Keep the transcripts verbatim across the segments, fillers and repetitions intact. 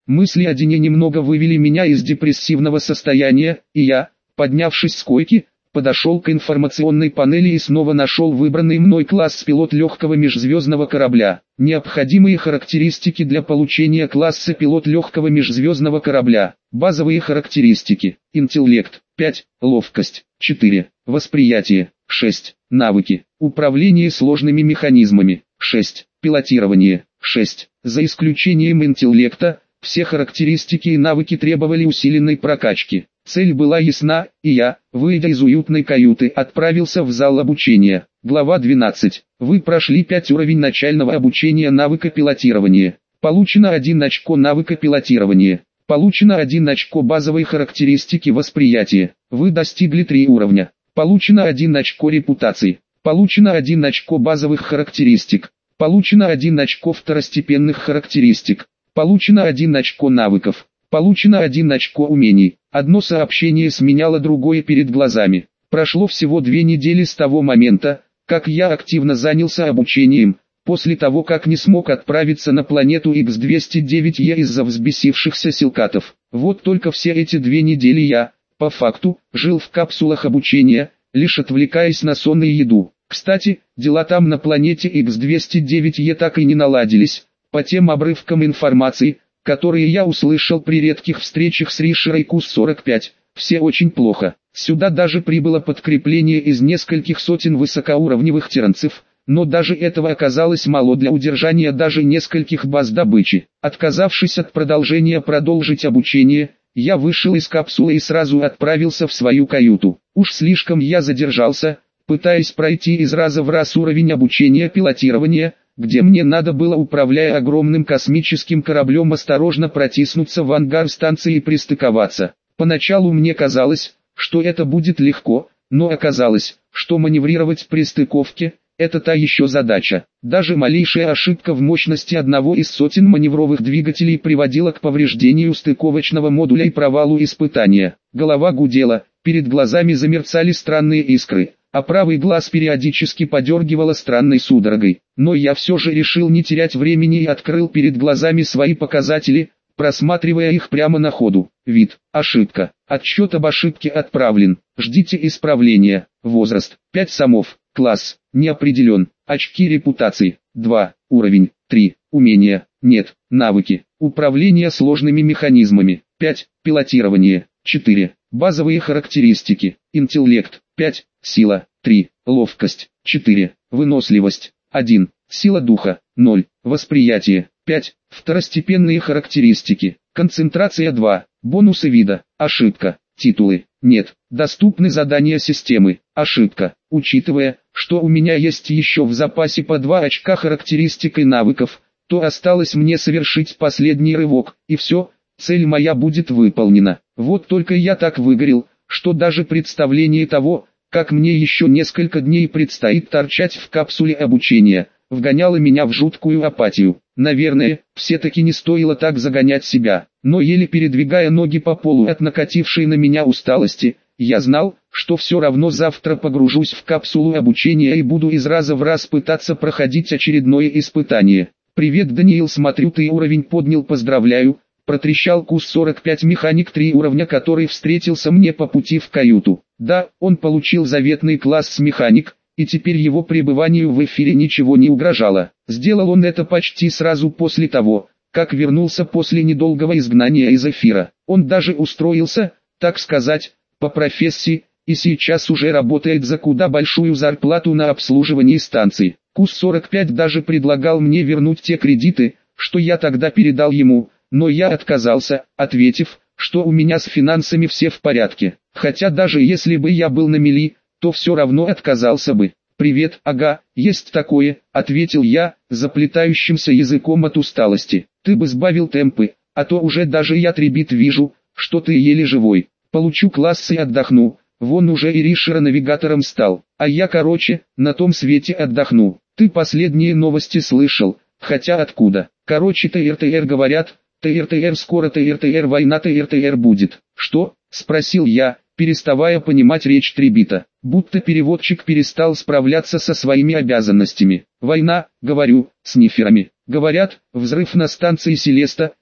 Мысли о Дине немного вывели меня из депрессивного состояния, и я, поднявшись с койки, подошел к информационной панели и снова нашел выбранный мной класс пилот легкого межзвездного корабля. Необходимые характеристики для получения класса пилот легкого межзвездного корабля. Базовые характеристики. Интеллект пять, ловкость четыре, восприятие шесть, навыки, управление сложными механизмами шесть, пилотирование шесть. За исключением интеллекта, все характеристики и навыки требовали усиленной прокачки. Цель была ясна, и я, выйдя из уютной каюты, отправился в зал обучения. Глава двенадцать. Вы прошли пять уровень начального обучения навыка пилотирования. Получено один очко навыка пилотирования. Получено один очко базовой характеристики восприятия. Вы достигли три уровня. Получено один очко репутации. Получено один очко базовых характеристик. Получено один очко второстепенных характеристик. Получено один очко навыков. Получено один очко умений. Одно сообщение сменяло другое перед глазами. Прошло всего две недели с того момента, как я активно занялся обучением, после того как не смог отправиться на планету икс двести девять е из-за взбесившихся силкатов. Вот только все эти две недели я, по факту, жил в капсулах обучения, лишь отвлекаясь на сон и еду. Кстати, дела там на планете икс двести девять е так и не наладились, по тем обрывкам информации, которые я услышал при редких встречах с Ришерой Кус сорок пять, все очень плохо. Сюда даже прибыло подкрепление из нескольких сотен высокоуровневых тиранцев, но даже этого оказалось мало для удержания даже нескольких баз добычи. Отказавшись от продолжения продолжить обучение, я вышел из капсулы и сразу отправился в свою каюту. Уж слишком я задержался, пытаясь пройти из раза в раз уровень обучения пилотирования, где мне надо было, управляя огромным космическим кораблем, осторожно протиснуться в ангар станции и пристыковаться. Поначалу мне казалось, что это будет легко, но оказалось, что маневрировать при стыковке – это та еще задача. Даже малейшая ошибка в мощности одного из сотен маневровых двигателей приводила к повреждению стыковочного модуля и провалу испытания. Голова гудела, перед глазами замерцали странные искры, а правый глаз периодически подергивало странной судорогой. Но я все же решил не терять времени и открыл перед глазами свои показатели, просматривая их прямо на ходу. Вид, ошибка, отчет об ошибке отправлен, ждите исправления. Возраст, пять самов, класс, не определен, очки репутации, два, уровень, три, умения, нет, навыки, управление сложными механизмами, пять, пилотирование, четыре, базовые характеристики, интеллект, пять, сила, три, ловкость, четыре, выносливость, один, сила духа, ноль, восприятие, пять, второстепенные характеристики, концентрация два, бонусы вида, ошибка, титулы, нет, доступны задания системы, ошибка, учитывая, что у меня есть еще в запасе по два очка характеристик и навыков, то осталось мне совершить последний рывок, и все, цель моя будет выполнена. Вот только я так выгорел, что даже представление того, как мне еще несколько дней предстоит торчать в капсуле обучения, вгоняло меня в жуткую апатию. Наверное, все-таки не стоило так загонять себя, но еле передвигая ноги по полу от накатившей на меня усталости, я знал, что все равно завтра погружусь в капсулу обучения и буду из раза в раз пытаться проходить очередное испытание. «Привет, Даниил, смотрю, ты уровень поднял, поздравляю», протрещал Кус сорок пять, механик три уровня, который встретился мне по пути в каюту. Да, он получил заветный класс механик, и теперь его пребыванию в эфире ничего не угрожало. Сделал он это почти сразу после того, как вернулся после недолгого изгнания из эфира. Он даже устроился, так сказать, по профессии, и сейчас уже работает за куда большую зарплату на обслуживании станций. Кус сорок пять даже предлагал мне вернуть те кредиты, что я тогда передал ему, но я отказался, ответив, что у меня с финансами все в порядке. Хотя даже если бы я был на мели, то все равно отказался бы. «Привет, ага, есть такое», — ответил я, заплетающимся языком от усталости. «Ты бы сбавил темпы, а то уже даже я требит вижу, что ты еле живой. Получу класс и отдохну, вон уже и Ришера навигатором стал, а я короче, на том свете отдохну. Ты последние новости слышал, хотя откуда? Короче, ТРТР говорят, ТРТР скоро, ТРТР война, ТРТР будет». «Что?» — спросил я, переставая понимать речь Трибита, будто переводчик перестал справляться со своими обязанностями. «Война, говорю, с ниферами. Говорят, взрыв на станции Селеста,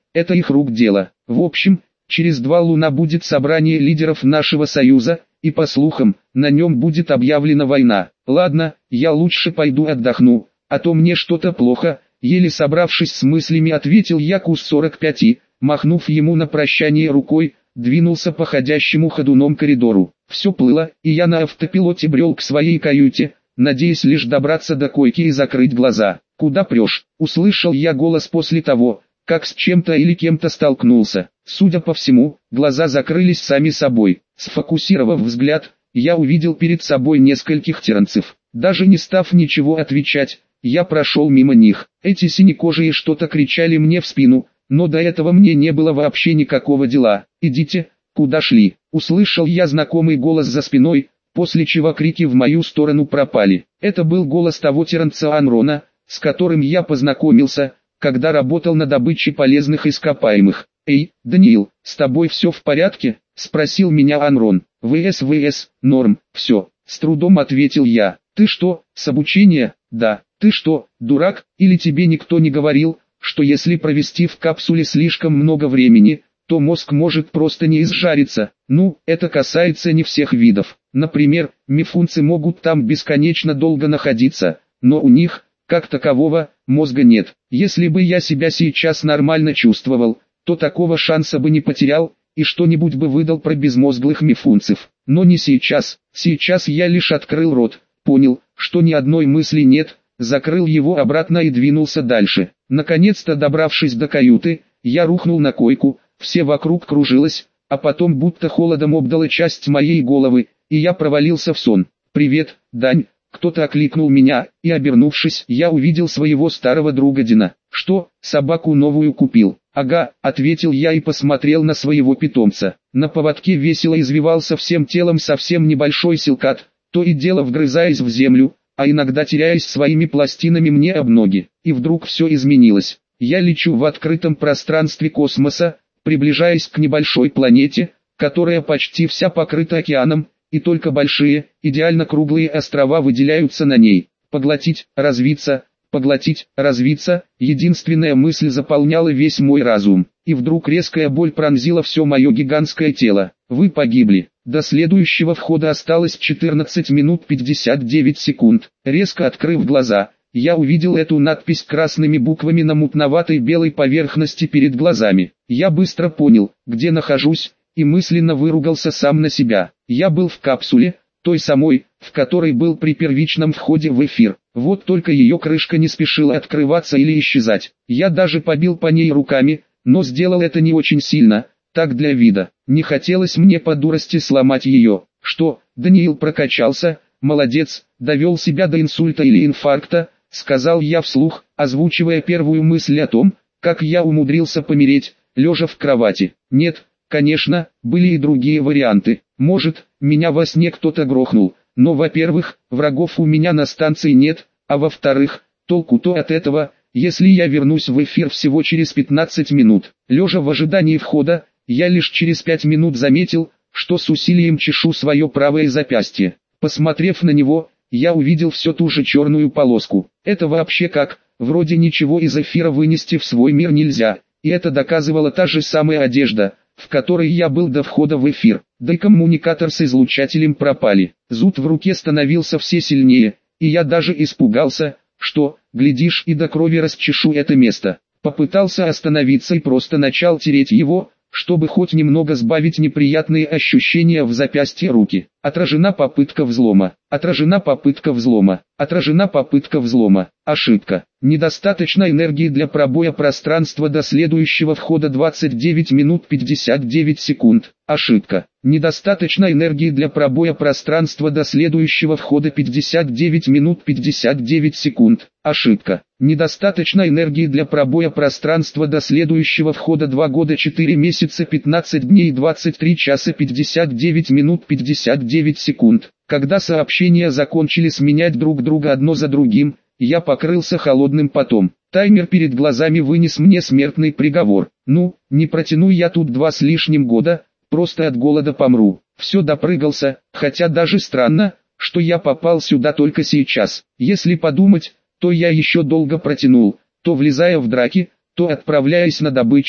это их рук дело. В общем, через два луна будет собрание лидеров нашего союза, и по слухам, на нем будет объявлена война. Ладно, я лучше пойду отдохну, а то мне что-то плохо, еле собравшись с мыслями, ответил я Кус сорок пять и, махнув ему на прощание рукой, двинулся по ходящему ходуном коридору. Все плыло, и я на автопилоте брел к своей каюте, надеясь лишь добраться до койки и закрыть глаза. «Куда прешь?» — услышал я голос после того, как с чем-то или кем-то столкнулся. Судя по всему, глаза закрылись сами собой. Сфокусировав взгляд, я увидел перед собой нескольких тиранцев. Даже не став ничего отвечать, я прошел мимо них. Эти синекожие что-то кричали мне в спину, но до этого мне не было вообще никакого дела. «Идите, куда шли?» — услышал я знакомый голос за спиной, после чего крики в мою сторону пропали. Это был голос того тиранца Анрона, с которым я познакомился, когда работал на добыче полезных ископаемых. «Эй, Даниил, с тобой все в порядке?» — спросил меня Анрон. «ВС, ВС, норм, все», — с трудом ответил я. «Ты что, с обучения?» «Да». «Ты что, дурак, или тебе никто не говорил, что если провести в капсуле слишком много времени, то мозг может просто не изжариться?» «Ну, это касается не всех видов. Например, мифунцы могут там бесконечно долго находиться, но у них, как такового, мозга нет. Если бы я себя сейчас нормально чувствовал, то такого шанса бы не потерял, и что-нибудь бы выдал про безмозглых мифунцев. Но не сейчас. Сейчас я лишь открыл рот, понял, что ни одной мысли нет, закрыл его обратно и двинулся дальше. Наконец-то добравшись до каюты, я рухнул на койку, все вокруг кружилось, а потом будто холодом обдала часть моей головы, и я провалился в сон. «Привет, Дань!» Кто-то окликнул меня, и обернувшись, я увидел своего старого друга Дина. «Что, собаку новую купил?» «Ага», — ответил я и посмотрел на своего питомца. На поводке весело извивался всем телом совсем небольшой силкат, то и дело вгрызаясь в землю, а иногда теряясь своими пластинами мне об ноги. И вдруг все изменилось. Я лечу в открытом пространстве космоса, приближаясь к небольшой планете, которая почти вся покрыта океаном, и только большие, идеально круглые острова выделяются на ней. Поглотить, развиться, поглотить, развиться, единственная мысль заполняла весь мой разум. И вдруг резкая боль пронзила все мое гигантское тело. Вы погибли. До следующего входа осталось четырнадцать минут пятьдесят девять секунд. Резко открыв глаза, я увидел эту надпись красными буквами на мутноватой белой поверхности перед глазами. Я быстро понял, где нахожусь, и мысленно выругался сам на себя. Я был в капсуле, той самой, в которой был при первичном входе в эфир. Вот только ее крышка не спешила открываться или исчезать. Я даже побил по ней руками, но сделал это не очень сильно, так для вида. Не хотелось мне по дурости сломать ее. «Что, Даниил прокачался? Молодец, довел себя до инсульта или инфаркта», — сказал я вслух, озвучивая первую мысль о том, как я умудрился помереть, лежа в кровати. «Нет, конечно, были и другие варианты. Может, меня во сне кто-то грохнул, но, во-первых, врагов у меня на станции нет, а во-вторых, толку-то от этого, если я вернусь в эфир всего через пятнадцать минут». Лежа в ожидании входа, я лишь через пять минут заметил, что с усилием чешу свое правое запястье. Посмотрев на него, я увидел все ту же черную полоску. Это вообще как, вроде ничего из эфира вынести в свой мир нельзя, и это доказывала та же самая одежда, в которой я был до входа в эфир. Да и коммуникатор с излучателем пропали. Зуд в руке становился все сильнее, и я даже испугался, что, глядишь, и до крови расчешу это место. Попытался остановиться и просто начал тереть его, чтобы хоть немного сбавить неприятные ощущения в запястье руки. Отражена попытка взлома. Отражена попытка взлома. Отражена попытка взлома. Ошибка. Недостаточно энергии для пробоя пространства до следующего входа двадцать девять минут пятьдесят девять секунд. Ошибка. Недостаточно энергии для пробоя пространства до следующего входа пятьдесят девять минут пятьдесят девять секунд. Ошибка. Недостаточно энергии для пробоя пространства до следующего входа два года четыре месяца пятнадцать дней двадцать три часа пятьдесят девять минут пятьдесят девять секунд. Когда сообщения закончили сменять друг друга одно за другим, я покрылся холодным потом. Таймер перед глазами вынес мне смертный приговор. Ну, не протяну я тут два с лишним года, просто от голода помру. Все допрыгался, хотя даже странно, что я попал сюда только сейчас. Если подумать, то я еще долго протянул, то влезая в драки, то отправляясь на добычу,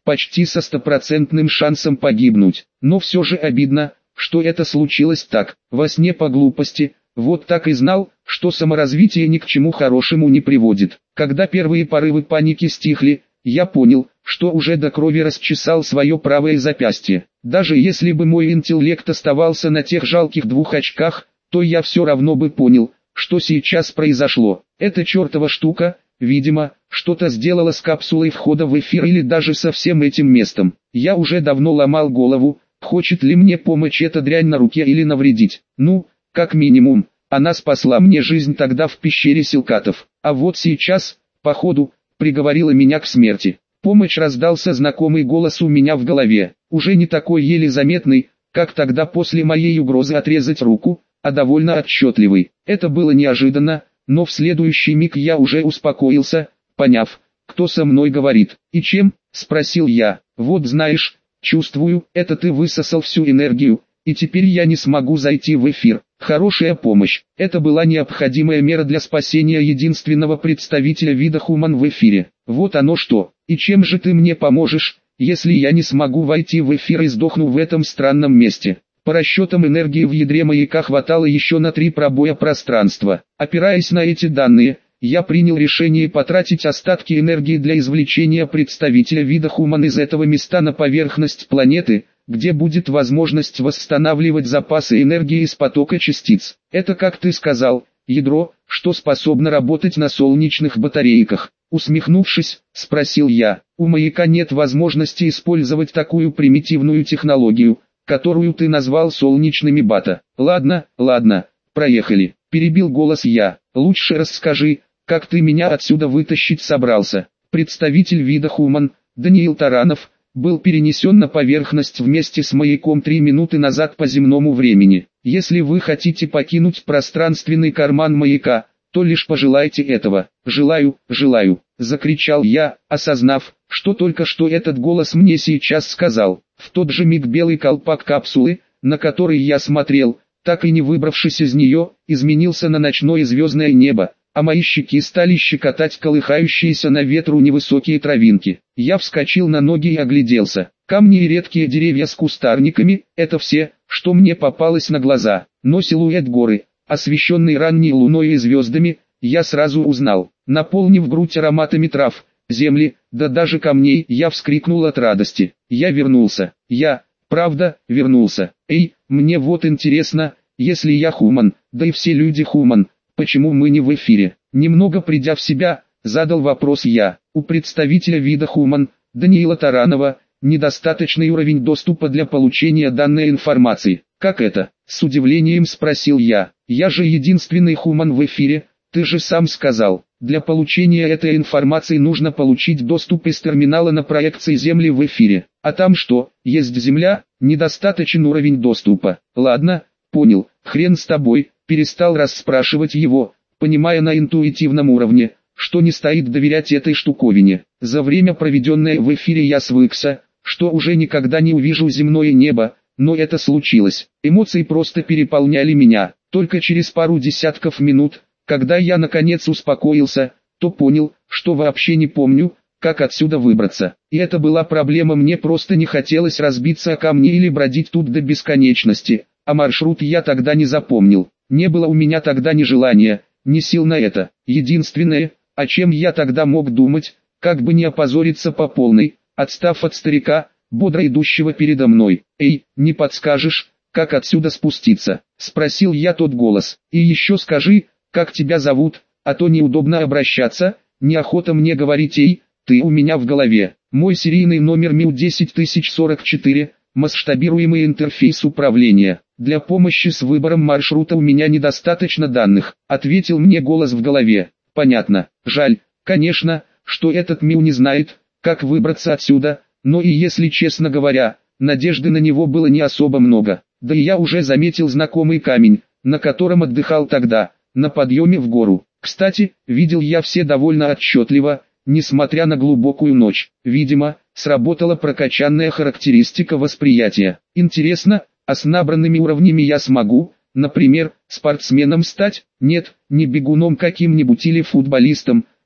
почти со стопроцентным шансом погибнуть. Но все же обидно, что это случилось так, во сне по глупости. Вот так и знал, что саморазвитие ни к чему хорошему не приводит. Когда первые порывы паники стихли, я понял, что уже до крови расчесал свое правое запястье. Даже если бы мой интеллект оставался на тех жалких двух очках, то я все равно бы понял, что сейчас произошло. Эта чертова штука, видимо, что-то сделала с капсулой входа в эфир или даже со всем этим местом. Я уже давно ломал голову, хочет ли мне помочь эта дрянь на руке или навредить. Ну, как минимум, она спасла мне жизнь тогда в пещере Силкатов, а вот сейчас, походу, приговорила меня к смерти. Помощь, раздался знакомый голос у меня в голове, уже не такой еле заметный, как тогда после моей угрозы отрезать руку, а довольно отчетливый. Это было неожиданно, но в следующий миг я уже успокоился, поняв, кто со мной говорит. «И чем?» – спросил я. «Вот знаешь, чувствую, это ты высосал всю энергию, и теперь я не смогу зайти в эфир». Хорошая помощь. Это была необходимая мера для спасения единственного представителя вида Хуман в эфире. Вот оно что. И чем же ты мне поможешь, если я не смогу войти в эфир и сдохну в этом странном месте? По расчетам энергии в ядре маяка хватало еще на три пробоя пространства. Опираясь на эти данные, я принял решение потратить остатки энергии для извлечения представителя вида Хуман из этого места на поверхность планеты, где будет возможность восстанавливать запасы энергии из потока частиц. Это, как ты сказал, ядро, что способно работать на солнечных батарейках. Усмехнувшись, спросил я, у маяка нет возможности использовать такую примитивную технологию, которую ты назвал солнечными бата. Ладно, ладно, проехали, перебил голос я. Лучше расскажи, как ты меня отсюда вытащить собрался. Представитель вида Хуман, Даниил Таранов, был перенесен на поверхность вместе с маяком три минуты назад по земному времени. Если вы хотите покинуть пространственный карман маяка, то лишь пожелайте этого. «Желаю, желаю», — закричал я, осознав, что только что этот голос мне сейчас сказал. В тот же миг белый колпак капсулы, на который я смотрел, так и не выбравшись из нее, изменился на ночное звездное небо, а мои щеки стали щекотать колыхающиеся на ветру невысокие травинки. Я вскочил на ноги и огляделся. Камни и редкие деревья с кустарниками – это все, что мне попалось на глаза. Но силуэт горы, освещенный ранней луной и звездами, я сразу узнал. Наполнив грудь ароматами трав, земли, да даже камней, я вскрикнул от радости. Я вернулся. Я, правда, вернулся. Эй, мне вот интересно, если я Хуман, да и все люди Хуман, почему мы не в эфире? Немного придя в себя, задал вопрос я. У представителя вида Хуман, Даниила Таранова, недостаточный уровень доступа для получения данной информации. Как это? С удивлением спросил я. Я же единственный Хуман в эфире, ты же сам сказал. Для получения этой информации нужно получить доступ из терминала на проекции Земли в эфире. А там что, есть Земля? Недостаточен уровень доступа. Ладно, понял, хрен с тобой. Перестал расспрашивать его, понимая на интуитивном уровне, что не стоит доверять этой штуковине. За время, проведенное в эфире, я свыкся, что уже никогда не увижу земное небо, но это случилось. Эмоции просто переполняли меня. Только через пару десятков минут, когда я наконец успокоился, то понял, что вообще не помню, как отсюда выбраться. И это была проблема, мне просто не хотелось разбиться о камни или бродить тут до бесконечности, а маршрут я тогда не запомнил. Не было у меня тогда ни желания, ни сил на это. Единственное, о чем я тогда мог думать, как бы не опозориться по полной, отстав от старика, бодро идущего передо мной. «Эй, не подскажешь, как отсюда спуститься?» — спросил я тот голос. «И еще скажи, как тебя зовут, а то неудобно обращаться, неохота мне говорить «эй, ты» у меня в голове». Мой серийный номер эм и ю десять тысяч сорок четыре, масштабируемый интерфейс управления. «Для помощи с выбором маршрута у меня недостаточно данных», — ответил мне голос в голове. «Понятно. Жаль, конечно, что этот эм и ю не знает, как выбраться отсюда, но и если честно говоря, надежды на него было не особо много. Да и я уже заметил знакомый камень, на котором отдыхал тогда, на подъеме в гору. Кстати, видел я все довольно отчетливо, несмотря на глубокую ночь. Видимо, сработала прокачанная характеристика восприятия. Интересно, а с набранными уровнями я смогу, например, спортсменом стать? Нет, не бегуном каким-нибудь или футболистом,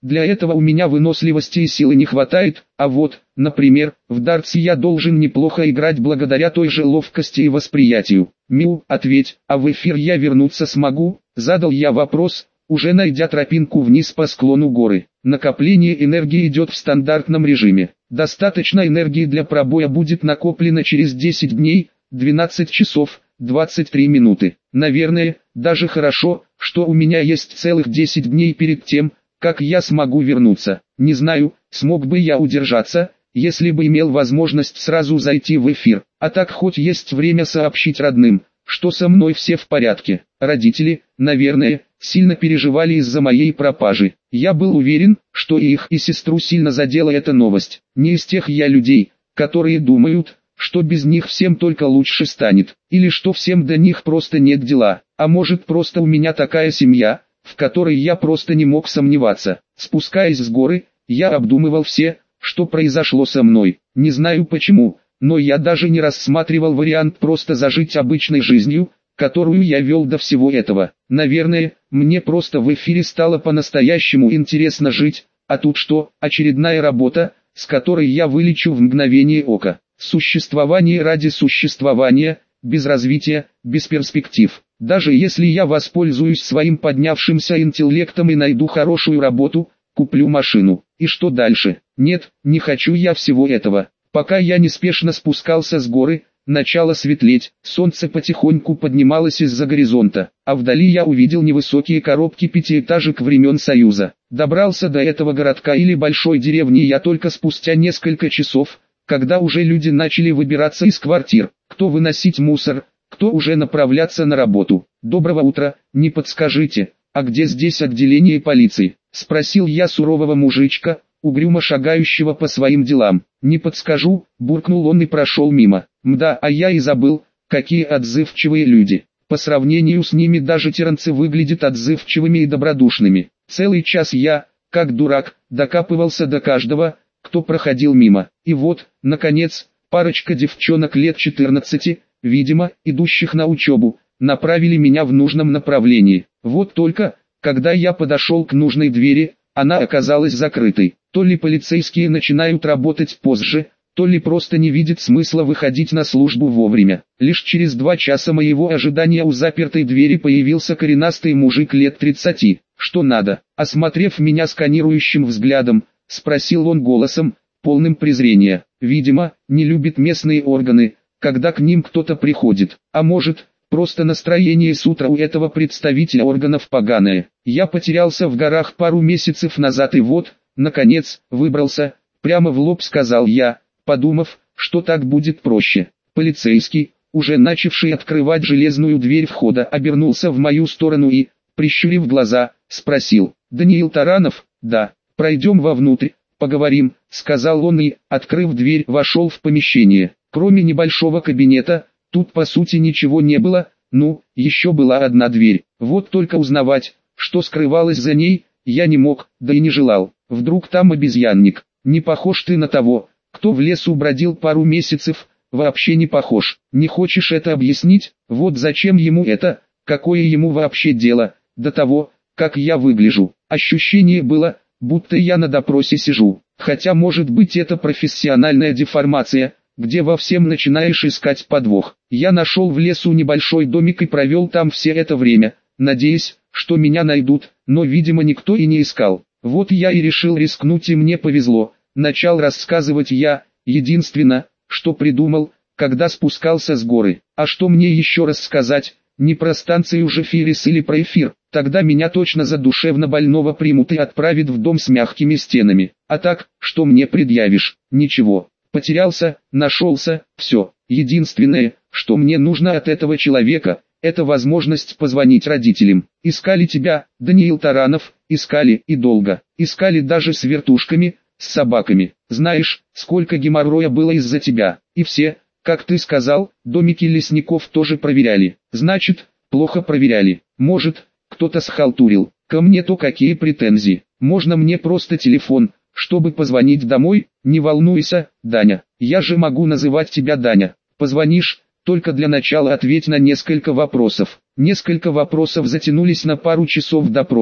Для этого у меня выносливости и силы не хватает, а вот, например, в дартсе я должен неплохо играть благодаря той же ловкости и восприятию. Мил, ответь, а в эфир я вернуться смогу? Задал я вопрос, уже найдя тропинку вниз по склону горы. Накопление энергии идет в стандартном режиме. Достаточно энергии для пробоя будет накоплено через десять дней, двенадцать часов, двадцать три минуты. Наверное, даже хорошо, что у меня есть целых десять дней перед тем, как я смогу вернуться. Не знаю, смог бы я удержаться, если бы имел возможность сразу зайти в эфир. А так хоть есть время сообщить родным, что со мной все в порядке. Родители, наверное, сильно переживали из-за моей пропажи. Я был уверен, что и их, и сестру сильно задела эта новость. Не из тех я людей, которые думают, что без них всем только лучше станет, или что всем до них просто нет дела, а может просто у меня такая семья, в которой я просто не мог сомневаться. Спускаясь с горы, я обдумывал все, что произошло со мной. Не знаю почему, но я даже не рассматривал вариант просто зажить обычной жизнью, которую я вел до всего этого. Наверное, мне просто в эфире стало по-настоящему интересно жить, а тут что, очередная работа, с которой я вылечу в мгновение ока. Существование ради существования, без развития, без перспектив. Даже если я воспользуюсь своим поднявшимся интеллектом и найду хорошую работу, куплю машину. И что дальше? Нет, не хочу я всего этого. Пока я неспешно спускался с горы, начало светлеть, солнце потихоньку поднималось из-за горизонта, а вдали я увидел невысокие коробки пятиэтажек времен Союза. Добрался до этого городка или большой деревни я только спустя несколько часов, когда уже люди начали выбираться из квартир, кто выносить мусор, кто уже направляться на работу. «Доброго утра, не подскажите, а где здесь отделение полиции?» — спросил я сурового мужичка, угрюмо шагающего по своим делам. «Не подскажу», — буркнул он и прошел мимо. Мда, а я и забыл, какие отзывчивые люди. По сравнению с ними даже тиранцы выглядят отзывчивыми и добродушными. Целый час я, как дурак, докапывался до каждого, кто проходил мимо. И вот, наконец, парочка девчонок лет четырнадцати, видимо, идущих на учебу, направили меня в нужном направлении. Вот только, когда я подошел к нужной двери, она оказалась закрытой. То ли полицейские начинают работать позже, то ли просто не видят смысла выходить на службу вовремя. Лишь через два часа моего ожидания у запертой двери появился коренастый мужик лет тридцати. «Что надо?» Осмотрев меня сканирующим взглядом, спросил он голосом, полным презрения. Видимо, не любит местные органы, когда к ним кто-то приходит. А может, просто настроение с утра у этого представителя органов поганое. Я потерялся в горах пару месяцев назад и вот, наконец, выбрался. Прямо в лоб сказал я, подумав, что так будет проще. Полицейский, уже начавший открывать железную дверь входа, обернулся в мою сторону и, прищурив глаза, спросил: «Даниил Таранов?» «Да, пройдем вовнутрь, поговорим», — сказал он и, открыв дверь, вошел в помещение. Кроме небольшого кабинета, тут по сути ничего не было, ну, еще была одна дверь. Вот только узнавать, что скрывалось за ней, я не мог, да и не желал. Вдруг там обезьянник. Не похож ты на того, кто в лесу бродил пару месяцев, вообще не похож. Не хочешь это объяснить? Вот зачем ему это, какое ему вообще дело, до того, как я выгляжу. Ощущение было, будто я на допросе сижу. Хотя может быть это профессиональная деформация, где во всем начинаешь искать подвох. Я нашел в лесу небольшой домик и провел там все это время, надеясь, что меня найдут, но видимо никто и не искал. Вот я и решил рискнуть, и мне повезло. Начал рассказывать я, единственное, что придумал, когда спускался с горы. А что мне еще рассказать, не про станцию же Феррис или про эфир, тогда меня точно за душевно больного примут и отправят в дом с мягкими стенами. А так, что мне предъявишь? Ничего. Потерялся, нашелся, все. Единственное, что мне нужно от этого человека, это возможность позвонить родителям. Искали тебя, Даниил Таранов, искали и долго. Искали даже с вертушками, с собаками. Знаешь, сколько геморроя было из-за тебя. И все, как ты сказал, домики лесников тоже проверяли. Значит, плохо проверяли. Может, кто-то схалтурил. Ко мне-то какие претензии? Можно мне просто телефон, чтобы позвонить домой? Не волнуйся, Даня. Я же могу называть тебя Даня. Позвонишь, только для начала ответь на несколько вопросов. Несколько вопросов затянулись на пару часов допроса,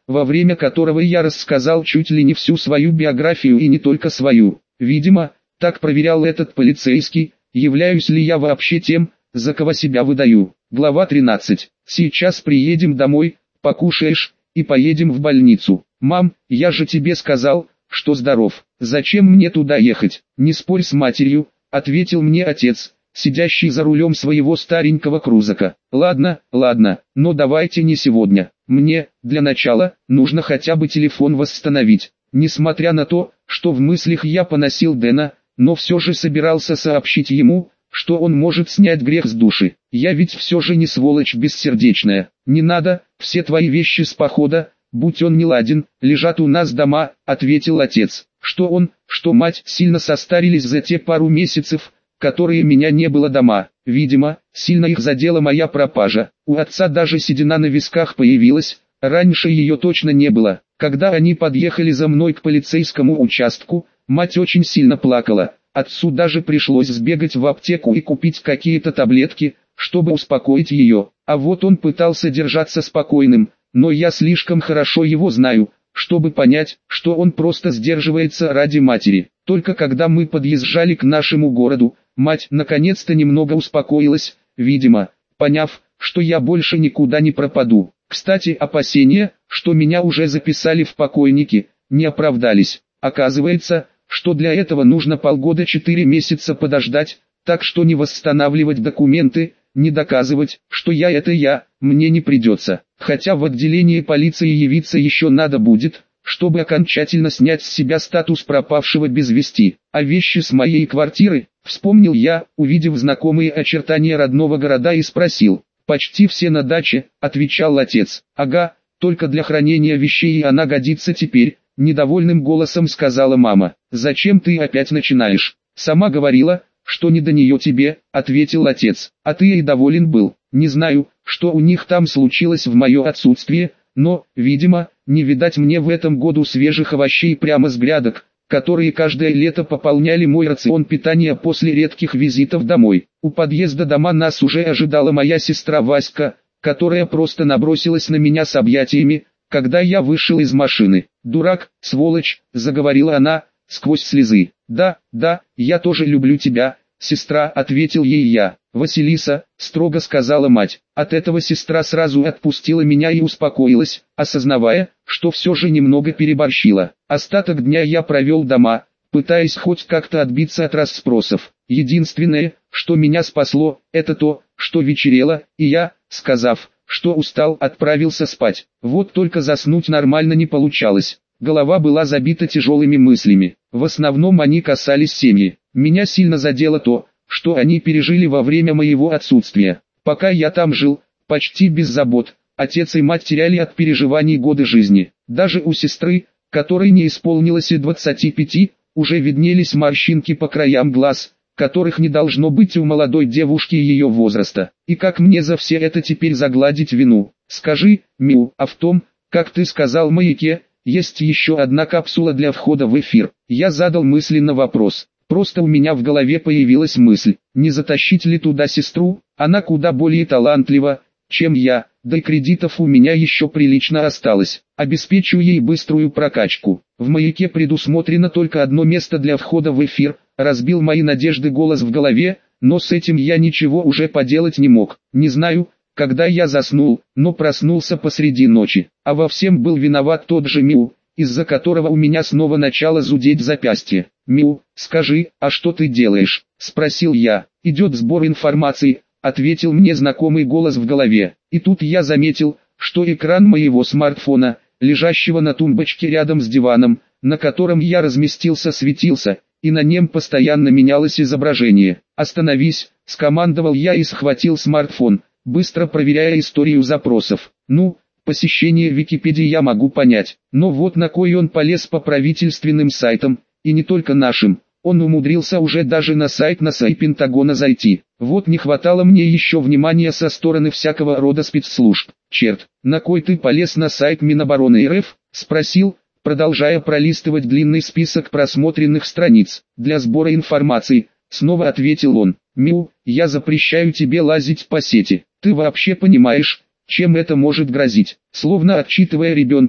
во время которого я рассказал чуть ли не всю свою биографию и не только свою. Видимо, так проверял этот полицейский, являюсь ли я вообще тем, за кого себя выдаю. Глава тринадцать. Сейчас приедем домой, покушаешь, и поедем в больницу. Мам, я же тебе сказал, что здоров. Зачем мне туда ехать? Не спорь с матерью, ответил мне отец, сидящий за рулем своего старенького крузака. Ладно, ладно, но давайте не сегодня. Мне, для начала, нужно хотя бы телефон восстановить. Несмотря на то, что в мыслях я поносил Дэна, но все же собирался сообщить ему, что он может снять грех с души. Я ведь все же не сволочь бессердечная. Не надо, все твои вещи с похода, будь он не ладен, лежат у нас дома, ответил отец. Что он, что мать сильно состарились за те пару месяцев, которые меня не было дома. Видимо, сильно их задела моя пропажа. У отца даже седина на висках появилась, раньше ее точно не было. Когда они подъехали за мной к полицейскому участку, мать очень сильно плакала. Отцу даже пришлось сбегать в аптеку и купить какие-то таблетки, чтобы успокоить ее. А вот он пытался держаться спокойным, но я слишком хорошо его знаю, чтобы понять, что он просто сдерживается ради матери. Только когда мы подъезжали к нашему городу, мать наконец-то немного успокоилась, видимо, поняв, что я больше никуда не пропаду. Кстати, опасения, что меня уже записали в покойники, не оправдались. Оказывается, что для этого нужно полгода-четыре месяца подождать, так что не восстанавливать документы, не доказывать, что я это я, мне не придется. Хотя в отделении полиции явиться еще надо будет, чтобы окончательно снять с себя статус пропавшего без вести. А вещи с моей квартиры, вспомнил я, увидев знакомые очертания родного города и спросил. «Почти все на даче», — отвечал отец. «Ага, только для хранения вещей она годится теперь», — недовольным голосом сказала мама. «Зачем ты опять начинаешь? Сама говорила, что не до нее тебе», — ответил отец. «А ты и доволен был. Не знаю, что у них там случилось в мое отсутствие, но, видимо, не видать мне в этом году свежих овощей прямо с грядок, которые каждое лето пополняли мой рацион питания после редких визитов домой. У подъезда дома нас уже ожидала моя сестра Васька, которая просто набросилась на меня с объятиями, когда я вышел из машины. «Дурак, сволочь», — заговорила она, сквозь слезы. «Да, да, я тоже люблю тебя, сестра», — ответил ей я. «Василиса», — строго сказала мать. От этого сестра сразу отпустила меня и успокоилась, осознавая, что все же немного переборщила. Остаток дня я провел дома, пытаясь хоть как-то отбиться от расспросов. Единственное, что меня спасло, это то, что вечерело, и я, сказав, что устал, отправился спать. Вот только заснуть нормально не получалось. Голова была забита тяжелыми мыслями. В основном они касались семьи. Меня сильно задело то, что они пережили во время моего отсутствия. Пока я там жил, почти без забот, отец и мать теряли от переживаний годы жизни. Даже у сестры, которой не исполнилось и двадцати пяти, уже виднелись морщинки по краям глаз, которых не должно быть у молодой девушки ее возраста. И как мне за все это теперь загладить вину? Скажи, Миу, а в том, как ты сказал маяке, есть еще одна капсула для входа в эфир. Я задал мысленно вопрос. Просто у меня в голове появилась мысль, не затащить ли туда сестру, она куда более талантлива, чем я, да и кредитов у меня еще прилично осталось. Обеспечу ей быструю прокачку. В маяке предусмотрено только одно место для входа в эфир, разбил мои надежды голос в голове, но с этим я ничего уже поделать не мог. Не знаю, когда я заснул, но проснулся посреди ночи, а во всем был виноват тот же Миу, из-за которого у меня снова начало зудеть запястье. «Миу, скажи, а что ты делаешь?» – спросил я. «Идет сбор информации», – ответил мне знакомый голос в голове. И тут я заметил, что экран моего смартфона, лежащего на тумбочке рядом с диваном, на котором я разместился, светился, и на нем постоянно менялось изображение. «Остановись», – скомандовал я и схватил смартфон, быстро проверяя историю запросов. Ну, посещение Википедии я могу понять, но вот на кой он полез по правительственным сайтам, и не только нашим. Он умудрился уже даже на сайт НАСА и Пентагона зайти. Вот не хватало мне еще внимания со стороны всякого рода спецслужб. «Черт, на кой ты полез на сайт Минобороны РФ?» – спросил, продолжая пролистывать длинный список просмотренных страниц. «Для сбора информации», – снова ответил он. «Миу, я запрещаю тебе лазить по сети. Ты вообще понимаешь, чем это может грозить?» Словно отчитывая ребенка,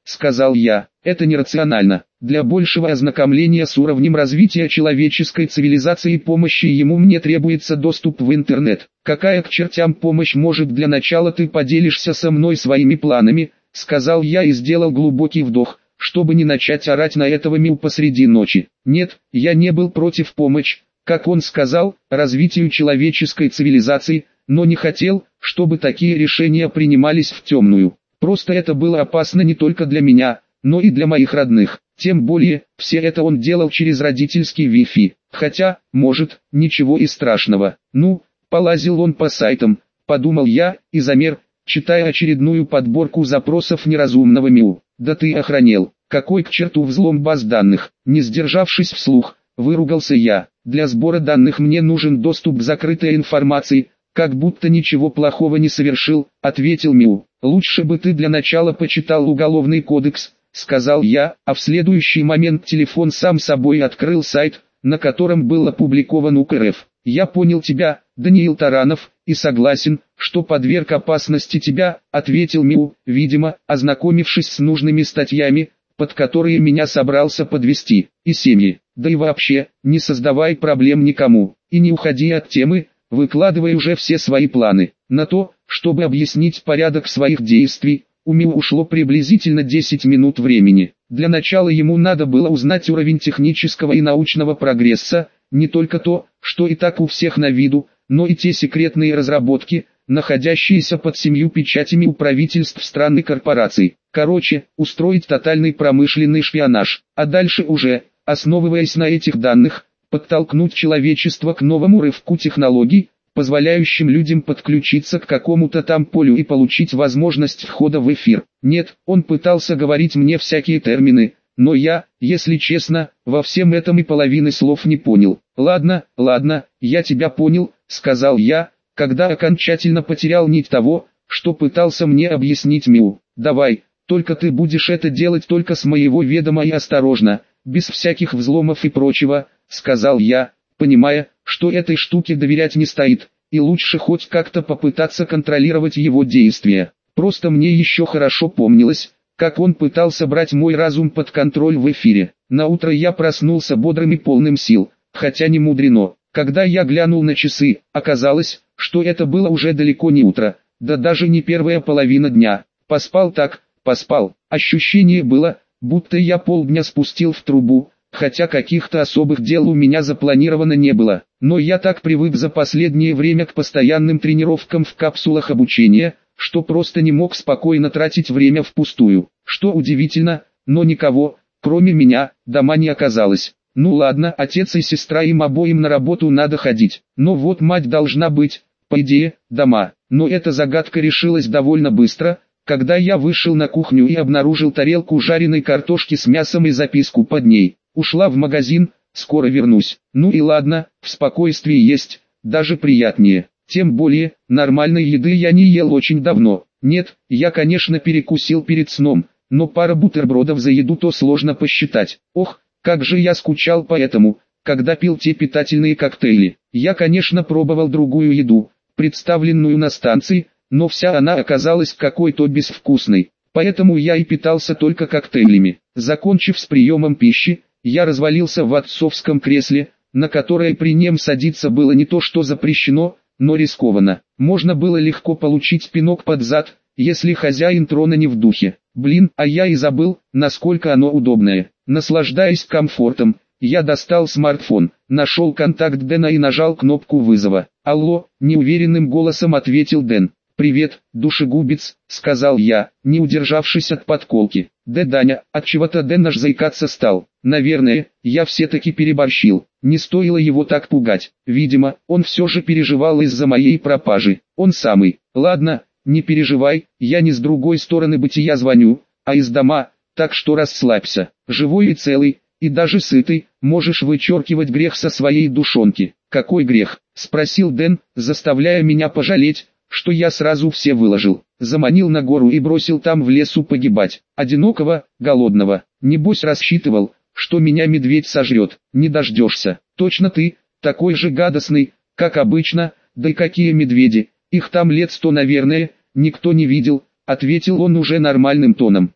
сказал я. Это нерационально. Для большего ознакомления с уровнем развития человеческой цивилизации и помощи ему мне требуется доступ в интернет. Какая к чертям помощь может для начала ты поделишься со мной своими планами, сказал я и сделал глубокий вдох, чтобы не начать орать на этого Миу посреди ночи. Нет, я не был против помощи, как он сказал, развитию человеческой цивилизации, но не хотел, чтобы такие решения принимались в темную. Просто это было опасно не только для меня, но и для моих родных. Тем более, все это он делал через родительский Wi-Fi. Хотя, может, ничего и страшного. Ну, полазил он по сайтам, подумал я, и замер, читая очередную подборку запросов неразумного Миу. Да ты охренел, какой к черту взлом баз данных, не сдержавшись вслух, выругался я. Для сбора данных мне нужен доступ к закрытой информации, как будто ничего плохого не совершил, ответил Миу. Лучше бы ты для начала почитал уголовный кодекс, сказал я, а в следующий момент телефон сам собой открыл сайт, на котором был опубликован УК РФ. Я понял тебя, Даниил Таранов, и согласен, что подверг опасности тебя, ответил Миу, видимо, ознакомившись с нужными статьями, под которые меня собрался подвести, и семьи. Да и вообще, не создавай проблем никому, и не уходи от темы, выкладывай уже все свои планы. На то, чтобы объяснить порядок своих действий, у Миу ушло приблизительно десять минут времени. Для начала ему надо было узнать уровень технического и научного прогресса, не только то, что и так у всех на виду, но и те секретные разработки, находящиеся под семью печатями у правительств стран и корпораций. Короче, устроить тотальный промышленный шпионаж, а дальше уже, основываясь на этих данных, подтолкнуть человечество к новому рывку технологий, позволяющим людям подключиться к какому-то там полю и получить возможность входа в эфир. Нет, он пытался говорить мне всякие термины, но я, если честно, во всем этом и половины слов не понял. «Ладно, ладно, я тебя понял», — сказал я, когда окончательно потерял нить того, что пытался мне объяснить Миу. «Давай, только ты будешь это делать только с моего ведома и осторожно, без всяких взломов и прочего», — сказал я, понимая, что этой штуке доверять не стоит, и лучше хоть как-то попытаться контролировать его действия. Просто мне еще хорошо помнилось, как он пытался брать мой разум под контроль в эфире. Наутро я проснулся бодрым и полным сил, хотя не мудрено. Когда я глянул на часы, оказалось, что это было уже далеко не утро, да даже не первая половина дня. Поспал так, поспал. Ощущение было, будто я полдня спустил в трубу, хотя каких-то особых дел у меня запланировано не было. Но я так привык за последнее время к постоянным тренировкам в капсулах обучения, что просто не мог спокойно тратить время впустую. Что удивительно, но никого, кроме меня, дома не оказалось. Ну ладно, отец и сестра, им обоим на работу надо ходить. Но вот мать должна быть, по идее, дома. Но эта загадка решилась довольно быстро, когда я вышел на кухню и обнаружил тарелку жареной картошки с мясом и записку под ней. Ушла в магазин, скоро вернусь. Ну и ладно, в спокойствии есть, даже приятнее. Тем более, нормальной еды я не ел очень давно. Нет, я конечно перекусил перед сном, но пара бутербродов за еду то сложно посчитать. Ох, как же я скучал по этому, когда пил те питательные коктейли. Я конечно пробовал другую еду, представленную на станции, но вся она оказалась какой-то безвкусной. Поэтому я и питался только коктейлями. Закончив с приемом пищи, я развалился в отцовском кресле, на которое при нем садиться было не то что запрещено, но рискованно. Можно было легко получить пинок под зад, если хозяин трона не в духе. Блин, а я и забыл, насколько оно удобное. Наслаждаясь комфортом, я достал смартфон, нашел контакт Дэна и нажал кнопку вызова. «Алло», — неуверенным голосом ответил Дэн. «Привет, душегубец», — сказал я, не удержавшись от подколки. «Да, Даня, отчего-то Дэн аж заикаться стал. Наверное, я все-таки переборщил. Не стоило его так пугать. Видимо, он все же переживал из-за моей пропажи. Он самый. Ладно, не переживай, я не с другой стороны бытия звоню, а из дома, так что расслабься. Живой и целый, и даже сытый, можешь вычеркивать грех со своей душонки». «Какой грех?» — спросил Дэн, заставляя меня пожалеть, что я сразу все выложил. Заманил на гору и бросил там в лесу погибать. Одинокого, голодного. Небось рассчитывал, что меня медведь сожрет. Не дождешься. Точно ты, такой же гадостный, как обычно. Да и какие медведи, их там лет сто наверное, никто не видел, ответил он уже нормальным тоном.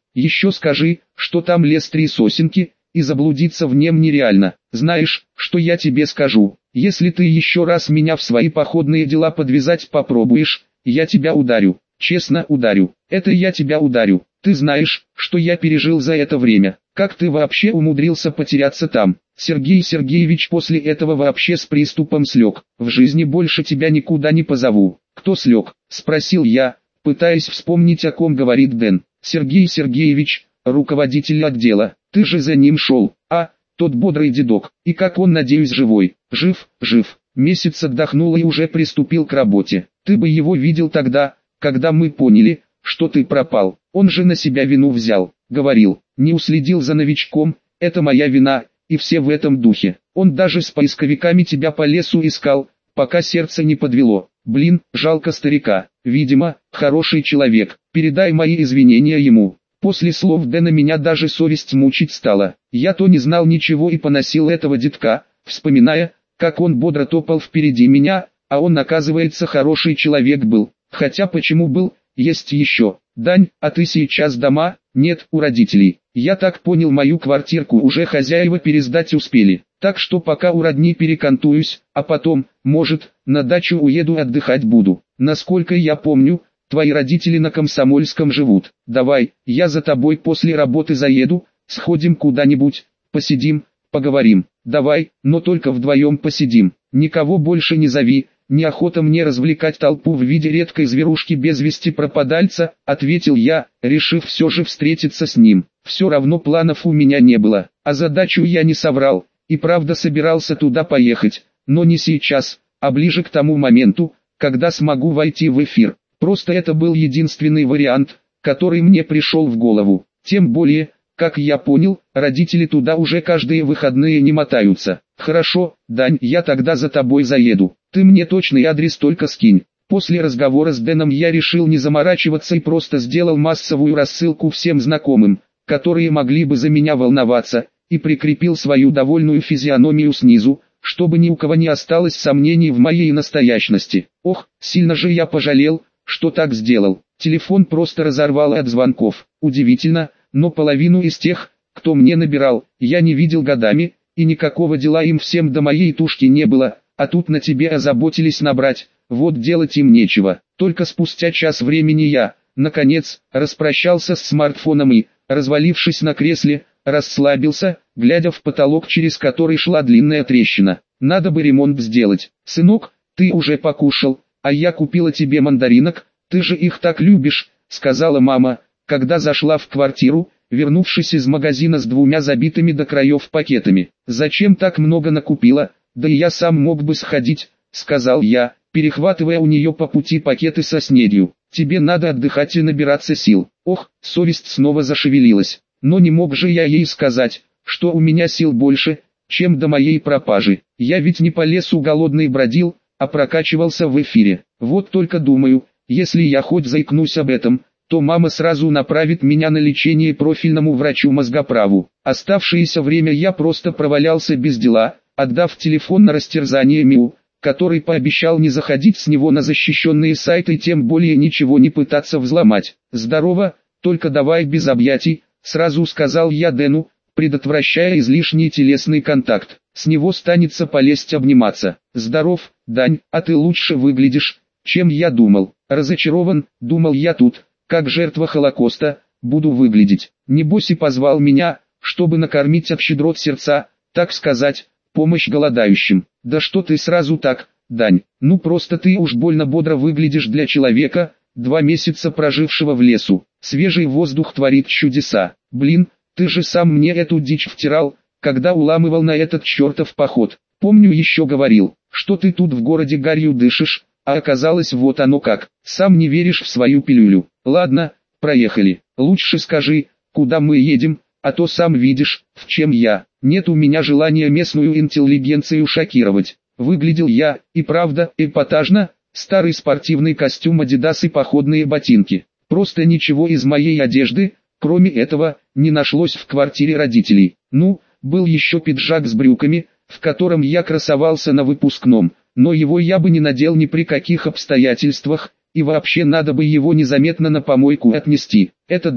Еще скажи, что там лес три сосенки, и заблудиться в нем нереально. Знаешь, что я тебе скажу? Если ты еще раз меня в свои походные дела подвязать попробуешь, я тебя ударю. Честно ударю. Это я тебя ударю. Ты знаешь, что я пережил за это время. Как ты вообще умудрился потеряться там? Сергей Сергеевич после этого вообще с приступом слег. В жизни больше тебя никуда не позову. Кто слег? Спросил я, пытаясь вспомнить, о ком говорит Дэн. Сергей Сергеевич, руководитель отдела. Ты же за ним шел. А, тот бодрый дедок. И как он, надеюсь, живой? Жив, жив. Месяц отдохнул и уже приступил к работе. Ты бы его видел тогда, когда мы поняли, что ты пропал. Он же на себя вину взял. Говорил, не уследил за новичком, это моя вина, и все в этом духе. Он даже с поисковиками тебя по лесу искал, пока сердце не подвело. Блин, жалко старика. Видимо, хороший человек. Передай мои извинения ему. После слов Дэна меня даже совесть мучить стала. Я то не знал ничего и поносил этого детка, вспоминая, как он бодро топал впереди меня, а он, оказывается, хороший человек был. Хотя почему был, есть еще. Дань, а ты сейчас дома? Нет, у родителей. Я так понял, мою квартирку уже хозяева пересдать успели. Так что пока у родни перекантуюсь, а потом, может, на дачу уеду отдыхать буду. Насколько я помню, твои родители на Комсомольском живут. Давай, я за тобой после работы заеду, сходим куда-нибудь, посидим, поговорим. Давай, но только вдвоем посидим. Никого больше не зови. «Неохота мне развлекать толпу в виде редкой зверушки без вести пропадальца», — ответил я, решив все же встретиться с ним. Все равно планов у меня не было, а задачу я не соврал, и правда собирался туда поехать, но не сейчас, а ближе к тому моменту, когда смогу войти в эфир. Просто это был единственный вариант, который мне пришел в голову. Тем более, как я понял, родители туда уже каждые выходные не мотаются. «Хорошо, Дань, я тогда за тобой заеду. Ты мне точный адрес только скинь». После разговора с Дэном я решил не заморачиваться и просто сделал массовую рассылку всем знакомым, которые могли бы за меня волноваться, и прикрепил свою довольную физиономию снизу, чтобы ни у кого не осталось сомнений в моей настоящности. Ох, сильно же я пожалел, что так сделал. Телефон просто разорвало от звонков. Удивительно, но половину из тех, кто мне набирал, я не видел годами, и никакого дела им всем до моей тушки не было, а тут на тебе озаботились набрать, вот делать им нечего. Только спустя час времени я, наконец, распрощался с смартфоном и, развалившись на кресле, расслабился, глядя в потолок, через который шла длинная трещина. Надо бы ремонт сделать. «Сынок, ты уже покушал, а я купила тебе мандаринок, ты же их так любишь», — сказала мама, когда зашла в квартиру, вернувшись из магазина с двумя забитыми до краев пакетами. «Зачем так много накупила? Да и я сам мог бы сходить», — сказал я, перехватывая у нее по пути пакеты со снедью. «Тебе надо отдыхать и набираться сил». Ох, совесть снова зашевелилась. Но не мог же я ей сказать, что у меня сил больше, чем до моей пропажи. Я ведь не по лесу голодный бродил, а прокачивался в эфире. Вот только думаю, если я хоть заикнусь об этом, то мама сразу направит меня на лечение профильному врачу-мозгоправу. Оставшееся время я просто провалялся без дела, отдав телефон на растерзание МИУ, который пообещал не заходить с него на защищенные сайты и тем более ничего не пытаться взломать. «Здорово, только давай без объятий», — сразу сказал я Дэну, предотвращая излишний телесный контакт. С него станется полезть обниматься. «Здоров, Дань, а ты лучше выглядишь, чем я думал». Разочарован, думал я тут, как жертва Холокоста, буду выглядеть. Небось и позвал меня, чтобы накормить от щедрот сердца, так сказать, помощь голодающим. Да что ты сразу так, Дань, ну просто ты уж больно бодро выглядишь для человека, два месяца прожившего в лесу. Свежий воздух творит чудеса. Блин, ты же сам мне эту дичь втирал, когда уламывал на этот чертов поход. Помню, еще говорил, что ты тут в городе гарью дышишь, а оказалось вот оно как. Сам не веришь в свою пилюлю. Ладно, проехали. Лучше скажи, куда мы едем, а то сам видишь, в чем я. Нет у меня желания местную интеллигенцию шокировать. Выглядел я, и правда, эпатажно. Старый спортивный костюм Adidas и походные ботинки. Просто ничего из моей одежды, кроме этого, не нашлось в квартире родителей. Ну, был еще пиджак с брюками, в котором я красовался на выпускном, но его я бы не надел ни при каких обстоятельствах, и вообще надо бы его незаметно на помойку отнести. Это да,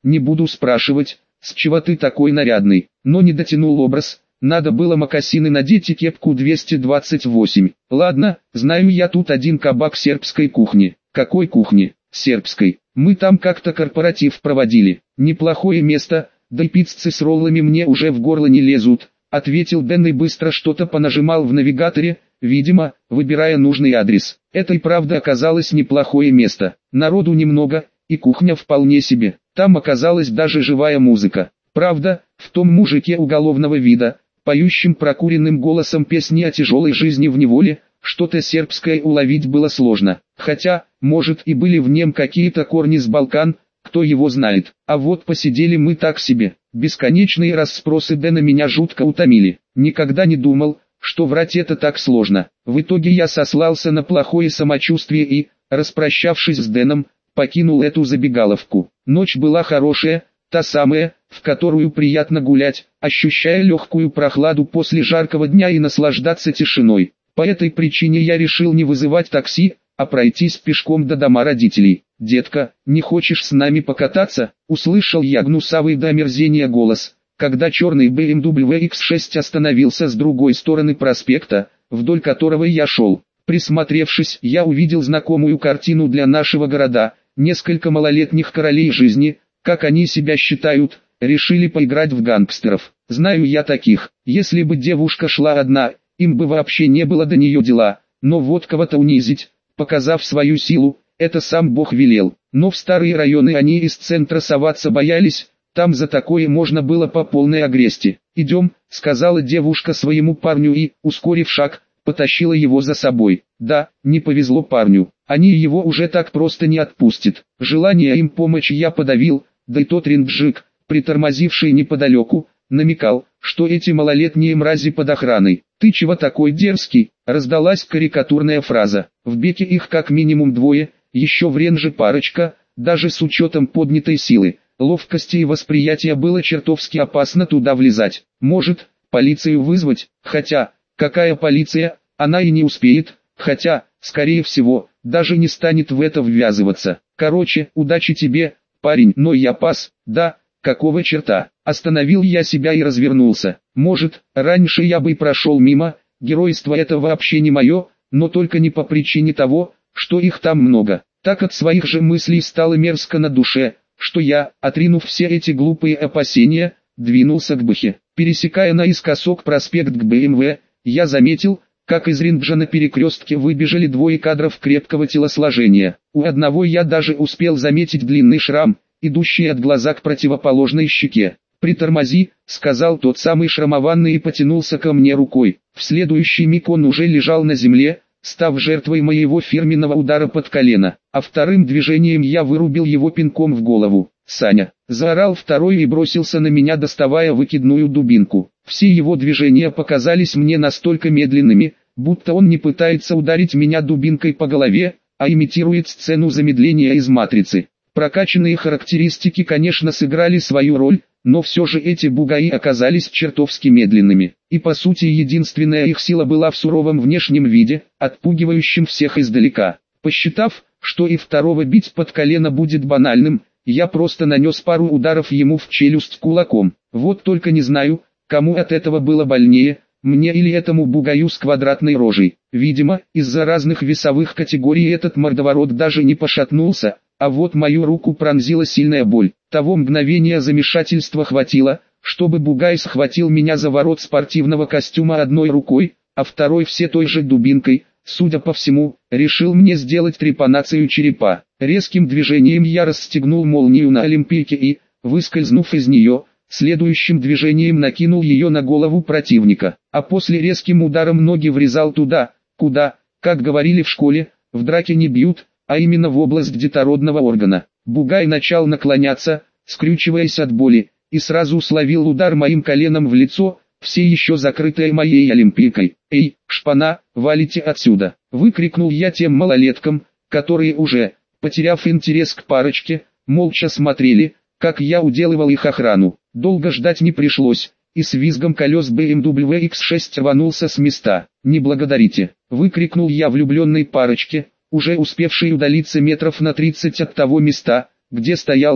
не буду спрашивать, с чего ты такой нарядный, но не дотянул образ. Надо было мокасины надеть и кепку двести двадцать восемь. Ладно, знаю я тут один кабак сербской кухни. Какой кухни? Сербской. Мы там как-то корпоратив проводили. Неплохое место, да и пиццы с роллами мне уже в горло не лезут, ответил Дэн и быстро что-то понажимал в навигаторе, видимо, выбирая нужный адрес. Это и правда оказалось неплохое место. Народу немного, и кухня вполне себе. Там оказалась даже живая музыка. Правда, в том мужике уголовного вида, поющим прокуренным голосом песни о тяжелой жизни в неволе, что-то сербское уловить было сложно. Хотя, может и были в нем какие-то корни с Балкан, кто его знает. А вот посидели мы так себе. Бесконечные расспросы Дэна меня жутко утомили. Никогда не думал, что врать это так сложно. В итоге я сослался на плохое самочувствие и, распрощавшись с Дэном, покинул эту забегаловку. Ночь была хорошая, та самая, в которую приятно гулять, ощущая легкую прохладу после жаркого дня и наслаждаться тишиной. По этой причине я решил не вызывать такси, а пройтись пешком до дома родителей. «Детка, не хочешь с нами покататься?» — услышал я гнусавый до омерзения голос, когда черный бэ эм дабл ю икс шесть остановился с другой стороны проспекта, вдоль которого я шел. Присмотревшись, я увидел знакомую картину для нашего города. Несколько малолетних королей жизни, как они себя считают, решили поиграть в гангстеров. Знаю я таких. Если бы девушка шла одна, им бы вообще не было до нее дела. Но вот кого-то унизить, показав свою силу, это сам Бог велел. Но в старые районы они из центра соваться боялись, там за такое можно было по полной огрести. «Идем», — сказала девушка своему парню и, ускорив шаг, потащила его за собой. Да, не повезло парню, они его уже так просто не отпустят. Желание им помочь я подавил, да и тот ринджик, притормозивший неподалеку, намекал, что эти малолетние мрази под охраной. «Ты чего такой дерзкий?» — раздалась карикатурная фраза. В беке их как минимум двое, еще в ренже парочка, даже с учетом поднятой силы, ловкости и восприятия было чертовски опасно туда влезать. Может, полицию вызвать, хотя, какая полиция, она и не успеет, хотя, скорее всего, даже не станет в это ввязываться. Короче, удачи тебе, парень, но я пас, да, какого черта? Остановил я себя и развернулся. Может, раньше я бы и прошел мимо, геройство это вообще не мое, но только не по причине того, что их там много. Так от своих же мыслей стало мерзко на душе, что я, отринув все эти глупые опасения, двинулся к Бэхе. Пересекая наискосок проспект к бэ эм вэ, я заметил, как из ринджа на перекрестке выбежали двое кадров крепкого телосложения. У одного я даже успел заметить длинный шрам, идущий от глаза к противоположной щеке. «Притормози», — сказал тот самый шрамованный и потянулся ко мне рукой. В следующий миг он уже лежал на земле, став жертвой моего фирменного удара под колено, а вторым движением я вырубил его пинком в голову. «Саня!» — заорал второй и бросился на меня, доставая выкидную дубинку. Все его движения показались мне настолько медленными, будто он не пытается ударить меня дубинкой по голове, а имитирует сцену замедления из «Матрицы». Прокачанные характеристики, конечно, сыграли свою роль, но все же эти бугаи оказались чертовски медленными. И по сути единственная их сила была в суровом внешнем виде, отпугивающем всех издалека. Посчитав, что и второго бить под колено будет банальным, я просто нанес пару ударов ему в челюсть кулаком. Вот только не знаю, кому от этого было больнее, мне или этому бугаю с квадратной рожей. Видимо, из-за разных весовых категорий этот мордоворот даже не пошатнулся, а вот мою руку пронзила сильная боль. Того мгновения замешательства хватило, чтобы бугай схватил меня за ворот спортивного костюма одной рукой, а второй все той же дубинкой. Судя по всему, решил мне сделать трепанацию черепа. Резким движением я расстегнул молнию на олимпийке и, выскользнув из нее, следующим движением накинул ее на голову противника, а после резким ударом ноги врезал туда, куда, как говорили в школе, в драке не бьют, а именно в область детородного органа. Бугай начал наклоняться, скрючиваясь от боли, и сразу словил удар моим коленом в лицо, все еще закрытое моей олимпийкой. «Эй, шпана, валите отсюда!» — выкрикнул я тем малолеткам, которые уже, потеряв интерес к парочке, молча смотрели, как я уделывал их охрану. Долго ждать не пришлось, и с визгом колес бэ эм дабл ю икс шесть рванулся с места. «Не благодарите!» — выкрикнул я влюбленной парочке, уже успевшей удалиться метров на тридцать от того места, где стоял я.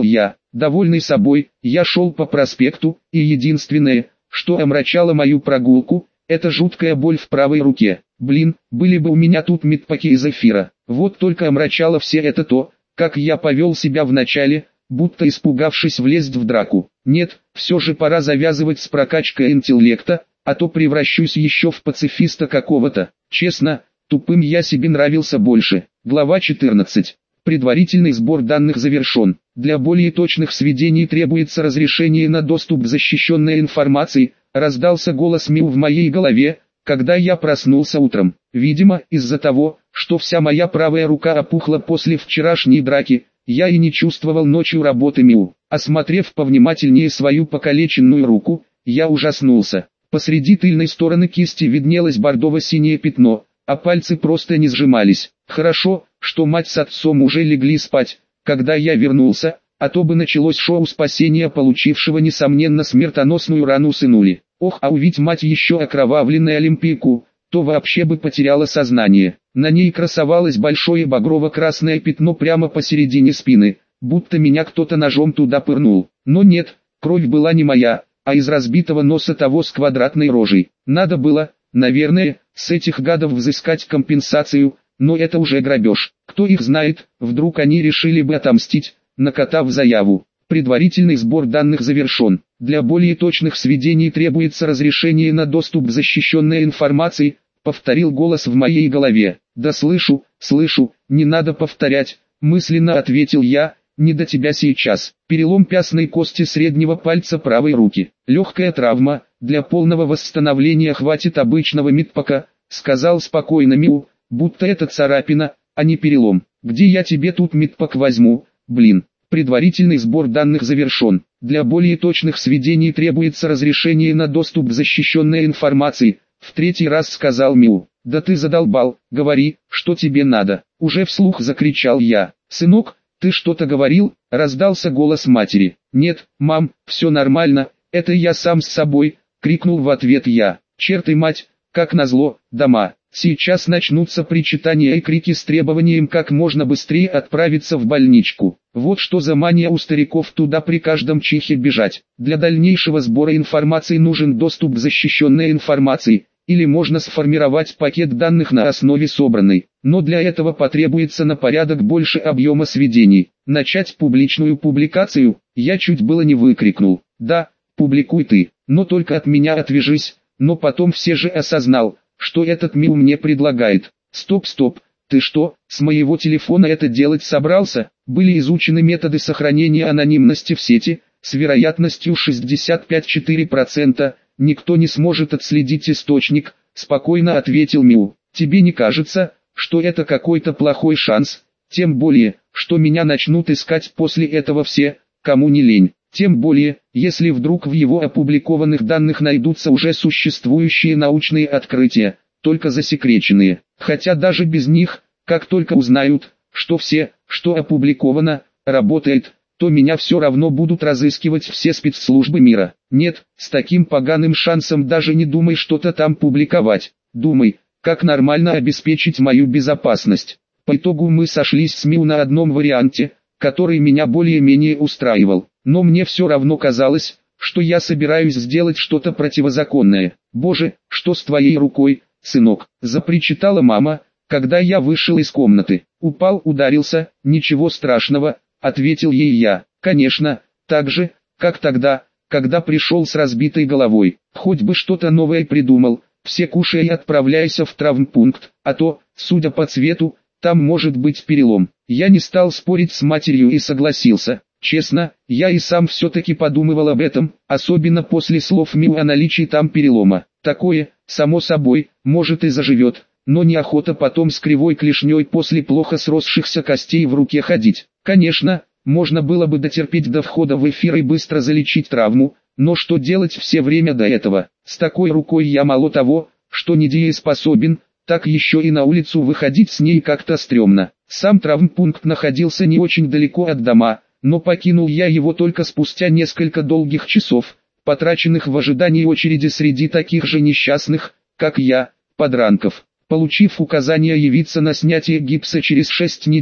Довольный собой, я шел по проспекту, и единственное, что омрачало мою прогулку, это жуткая боль в правой руке. Блин, были бы у меня тут медпаки из эфира. Вот только омрачало все это то, как я повел себя вначале, будто испугавшись влезть в драку. Нет, все же пора завязывать с прокачкой интеллекта, а то превращусь еще в пацифиста какого-то. Честно, тупым я себе нравился больше. Глава четырнадцать. Предварительный сбор данных завершен. Для более точных сведений требуется разрешение на доступ к защищенной информации. Раздался голос Миу в моей голове, когда я проснулся утром. Видимо, из-за того, что вся моя правая рука опухла после вчерашней драки, я и не чувствовал ночью работы Миу. Осмотрев повнимательнее свою покалеченную руку, я ужаснулся. Посреди тыльной стороны кисти виднелось бордово-синее пятно, а пальцы просто не сжимались. Хорошо, что мать с отцом уже легли спать, когда я вернулся, а то бы началось шоу спасения получившего несомненно смертоносную рану сынули. Ох, а увидеть мать еще окровавленной олимпийку, то вообще бы потеряла сознание. На ней красовалось большое багрово-красное пятно прямо посередине спины, будто меня кто-то ножом туда пырнул. Но нет, кровь была не моя, а из разбитого носа того с квадратной рожей. Надо было, наверное, с этих гадов взыскать компенсацию, но это уже грабеж. Кто их знает, вдруг они решили бы отомстить, накатав заяву. Предварительный сбор данных завершен. Для более точных сведений требуется разрешение на доступ к защищенной информации, повторил голос в моей голове. Да слышу, слышу, не надо повторять, мысленно ответил я, не до тебя сейчас. Перелом пястной кости среднего пальца правой руки. Легкая травма, для полного восстановления хватит обычного медпака, сказал спокойно Миу, будто это царапина, а не перелом. Где я тебе тут медпак возьму, блин. Предварительный сбор данных завершен. Для более точных сведений требуется разрешение на доступ к защищенной информации, в третий раз сказал Миу. Да ты задолбал, говори, что тебе надо. Уже вслух закричал я. Сынок, ты что-то говорил? Раздался голос матери. Нет, мам, все нормально, это я сам с собой, крикнул в ответ я. Черт и мать, как назло, дома. Сейчас начнутся причитания и крики с требованием как можно быстрее отправиться в больничку. Вот что за мания у стариков туда при каждом чихе бежать. Для дальнейшего сбора информации нужен доступ к защищенной информации, или можно сформировать пакет данных на основе собранной. Но для этого потребуется на порядок больше объема сведений. Начать публичную публикацию, я чуть было не выкрикнул. Да, публикуй ты, но только от меня отвяжись, но потом все же осознал, что этот Миу мне предлагает. Стоп, стоп, ты что, с моего телефона это делать собрался? Были изучены методы сохранения анонимности в сети, с вероятностью шестьдесят пять целых четыре десятых процента, никто не сможет отследить источник, спокойно ответил Миу. Тебе не кажется, что это какой-то плохой шанс? Тем более, что меня начнут искать после этого все, кому не лень. Тем более, если вдруг в его опубликованных данных найдутся уже существующие научные открытия, только засекреченные. Хотя даже без них, как только узнают, что все, что опубликовано, работает, то меня все равно будут разыскивать все спецслужбы мира. Нет, с таким поганым шансом даже не думай что-то там публиковать. Думай, как нормально обеспечить мою безопасность. По итогу мы сошлись с Миу на одном варианте, который меня более-менее устраивал. Но мне все равно казалось, что я собираюсь сделать что-то противозаконное. «Боже, что с твоей рукой, сынок?» – запричитала мама, когда я вышел из комнаты. «Упал, ударился, ничего страшного», – ответил ей я. «Конечно, так же, как тогда, когда пришел с разбитой головой. Хоть бы что-то новое придумал, все кушай и отправляйся в травмпункт, а то, судя по цвету, там может быть перелом». Я не стал спорить с матерью и согласился. Честно, я и сам все-таки подумывал об этом, особенно после слов Миу о наличии там перелома. Такое, само собой, может и заживет, но неохота потом с кривой клешней после плохо сросшихся костей в руке ходить. Конечно, можно было бы дотерпеть до входа в эфир и быстро залечить травму, но что делать все время до этого? С такой рукой я мало того, что недееспособен, так еще и на улицу выходить с ней как-то стрёмно. Сам травмпункт находился не очень далеко от дома, но покинул я его только спустя несколько долгих часов, потраченных в ожидании очереди среди таких же несчастных, как я, подранков. Получив указание явиться на снятие гипса через шесть недель,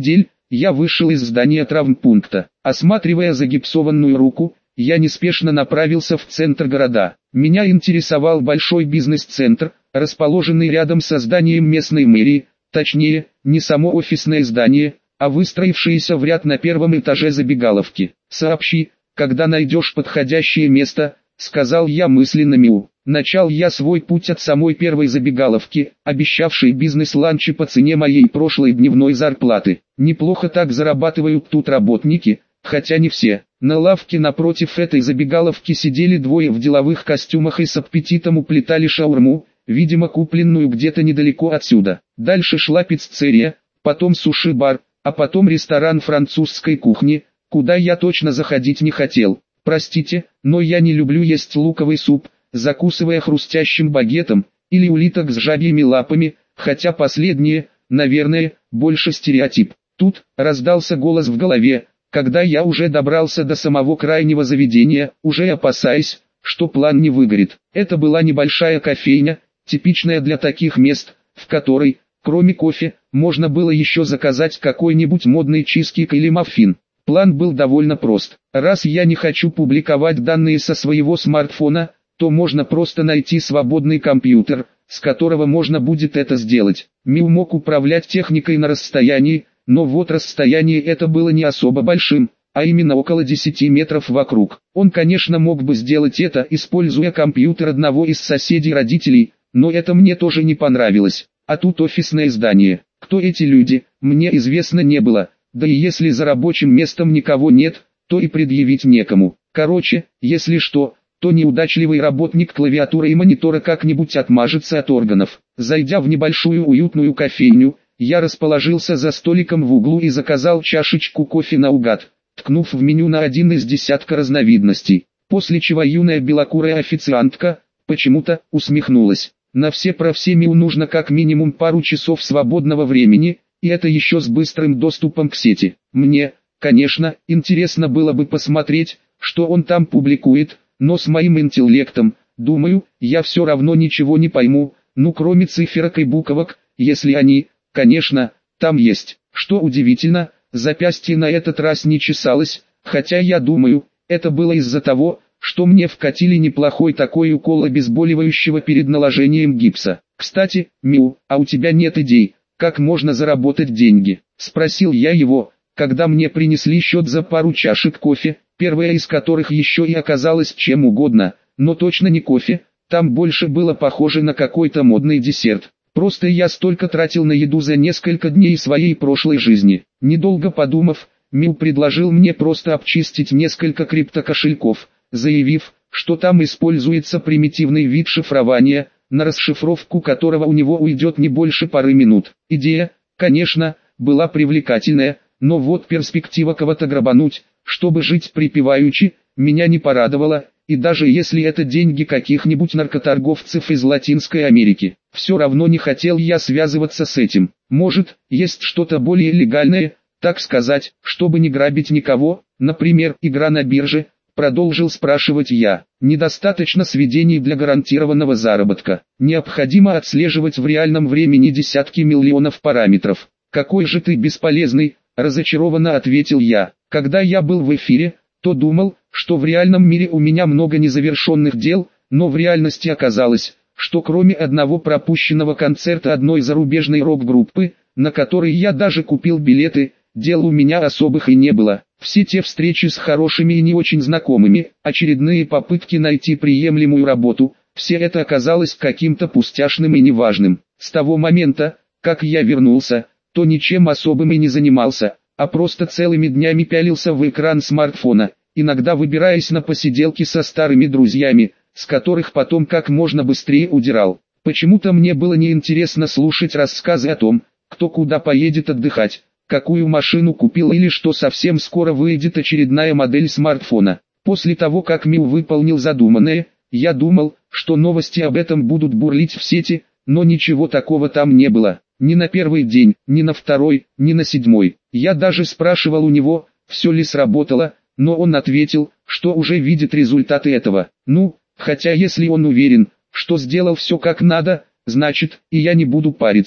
я вышел из здания травмпункта. Осматривая загипсованную руку, я неспешно направился в центр города. Меня интересовал большой бизнес-центр, расположенный рядом со зданием местной мэрии, точнее, не само офисное здание, а выстроившиеся в ряд на первом этаже забегаловки. «Сообщи, когда найдешь подходящее место», — сказал я мысленно Миу. Начал я свой путь от самой первой забегаловки, обещавшей бизнес-ланчи по цене моей прошлой дневной зарплаты. Неплохо так зарабатывают тут работники, хотя не все. На лавке напротив этой забегаловки сидели двое в деловых костюмах и с аппетитом уплетали шаурму, видимо купленную где-то недалеко отсюда. Дальше шла пиццерия, потом суши-бар, а потом ресторан французской кухни, куда я точно заходить не хотел. Простите, но я не люблю есть луковый суп, закусывая хрустящим багетом, или улиток с жабьими лапами, хотя последнее, наверное, больше стереотип. Тут раздался голос в голове, когда я уже добрался до самого крайнего заведения, уже опасаясь, что план не выгорит. Это была небольшая кофейня, типичная для таких мест, в которой, кроме кофе, можно было еще заказать какой-нибудь модный чизкейк или маффин. План был довольно прост. Раз я не хочу публиковать данные со своего смартфона, то можно просто найти свободный компьютер, с которого можно будет это сделать. Миу мог управлять техникой на расстоянии, но вот расстояние это было не особо большим, а именно около десяти метров вокруг. Он, конечно, мог бы сделать это, используя компьютер одного из соседей родителей, но это мне тоже не понравилось. А тут офисное здание. Кто эти люди, мне известно не было, да и если за рабочим местом никого нет, то и предъявить некому. Короче, если что, то неудачливый работник клавиатуры и монитора как-нибудь отмажется от органов. Зайдя в небольшую уютную кофейню, я расположился за столиком в углу и заказал чашечку кофе наугад, ткнув в меню на один из десятка разновидностей. После чего юная белокурая официантка, почему-то, усмехнулась. На все про все Миу нужно как минимум пару часов свободного времени, и это еще с быстрым доступом к сети. Мне, конечно, интересно было бы посмотреть, что он там публикует, но с моим интеллектом, думаю, я все равно ничего не пойму, ну кроме циферок и буквок, если они, конечно, там есть. Что удивительно, запястье на этот раз не чесалось, хотя я думаю, это было из-за того, что мне вкатили неплохой такой укол обезболивающего перед наложением гипса. «Кстати, Миу, а у тебя нет идей, как можно заработать деньги?» – спросил я его, когда мне принесли счет за пару чашек кофе, первая из которых еще и оказалась чем угодно, но точно не кофе, там больше было похоже на какой-то модный десерт. Просто я столько тратил на еду за несколько дней своей прошлой жизни. Недолго подумав, Миу предложил мне просто обчистить несколько криптокошельков, заявив, что там используется примитивный вид шифрования, на расшифровку которого у него уйдет не больше пары минут. Идея, конечно, была привлекательная, но вот перспектива кого-то грабануть, чтобы жить припеваючи, меня не порадовала, и даже если это деньги каких-нибудь наркоторговцев из Латинской Америки, все равно не хотел я связываться с этим. Может, есть что-то более легальное, так сказать, чтобы не грабить никого, например, игра на бирже, продолжил спрашивать я. Недостаточно сведений для гарантированного заработка. Необходимо отслеживать в реальном времени десятки миллионов параметров. Какой же ты бесполезный, разочарованно ответил я. Когда я был в эфире, то думал, что в реальном мире у меня много незавершенных дел, но в реальности оказалось, что кроме одного пропущенного концерта одной зарубежной рок-группы, на который я даже купил билеты, дел у меня особых и не было. Все те встречи с хорошими и не очень знакомыми, очередные попытки найти приемлемую работу, все это оказалось каким-то пустяшным и неважным. С того момента, как я вернулся, то ничем особым и не занимался, а просто целыми днями пялился в экран смартфона, иногда выбираясь на посиделки со старыми друзьями, с которых потом как можно быстрее удирал. Почему-то мне было неинтересно слушать рассказы о том, кто куда поедет отдыхать, какую машину купил или что совсем скоро выйдет очередная модель смартфона. После того, как Миу выполнил задуманное, я думал, что новости об этом будут бурлить в сети, но ничего такого там не было. Ни на первый день, ни на второй, ни на седьмой. Я даже спрашивал у него, все ли сработало, но он ответил, что уже видит результаты этого. Ну, хотя если он уверен, что сделал все как надо, значит, и я не буду париться.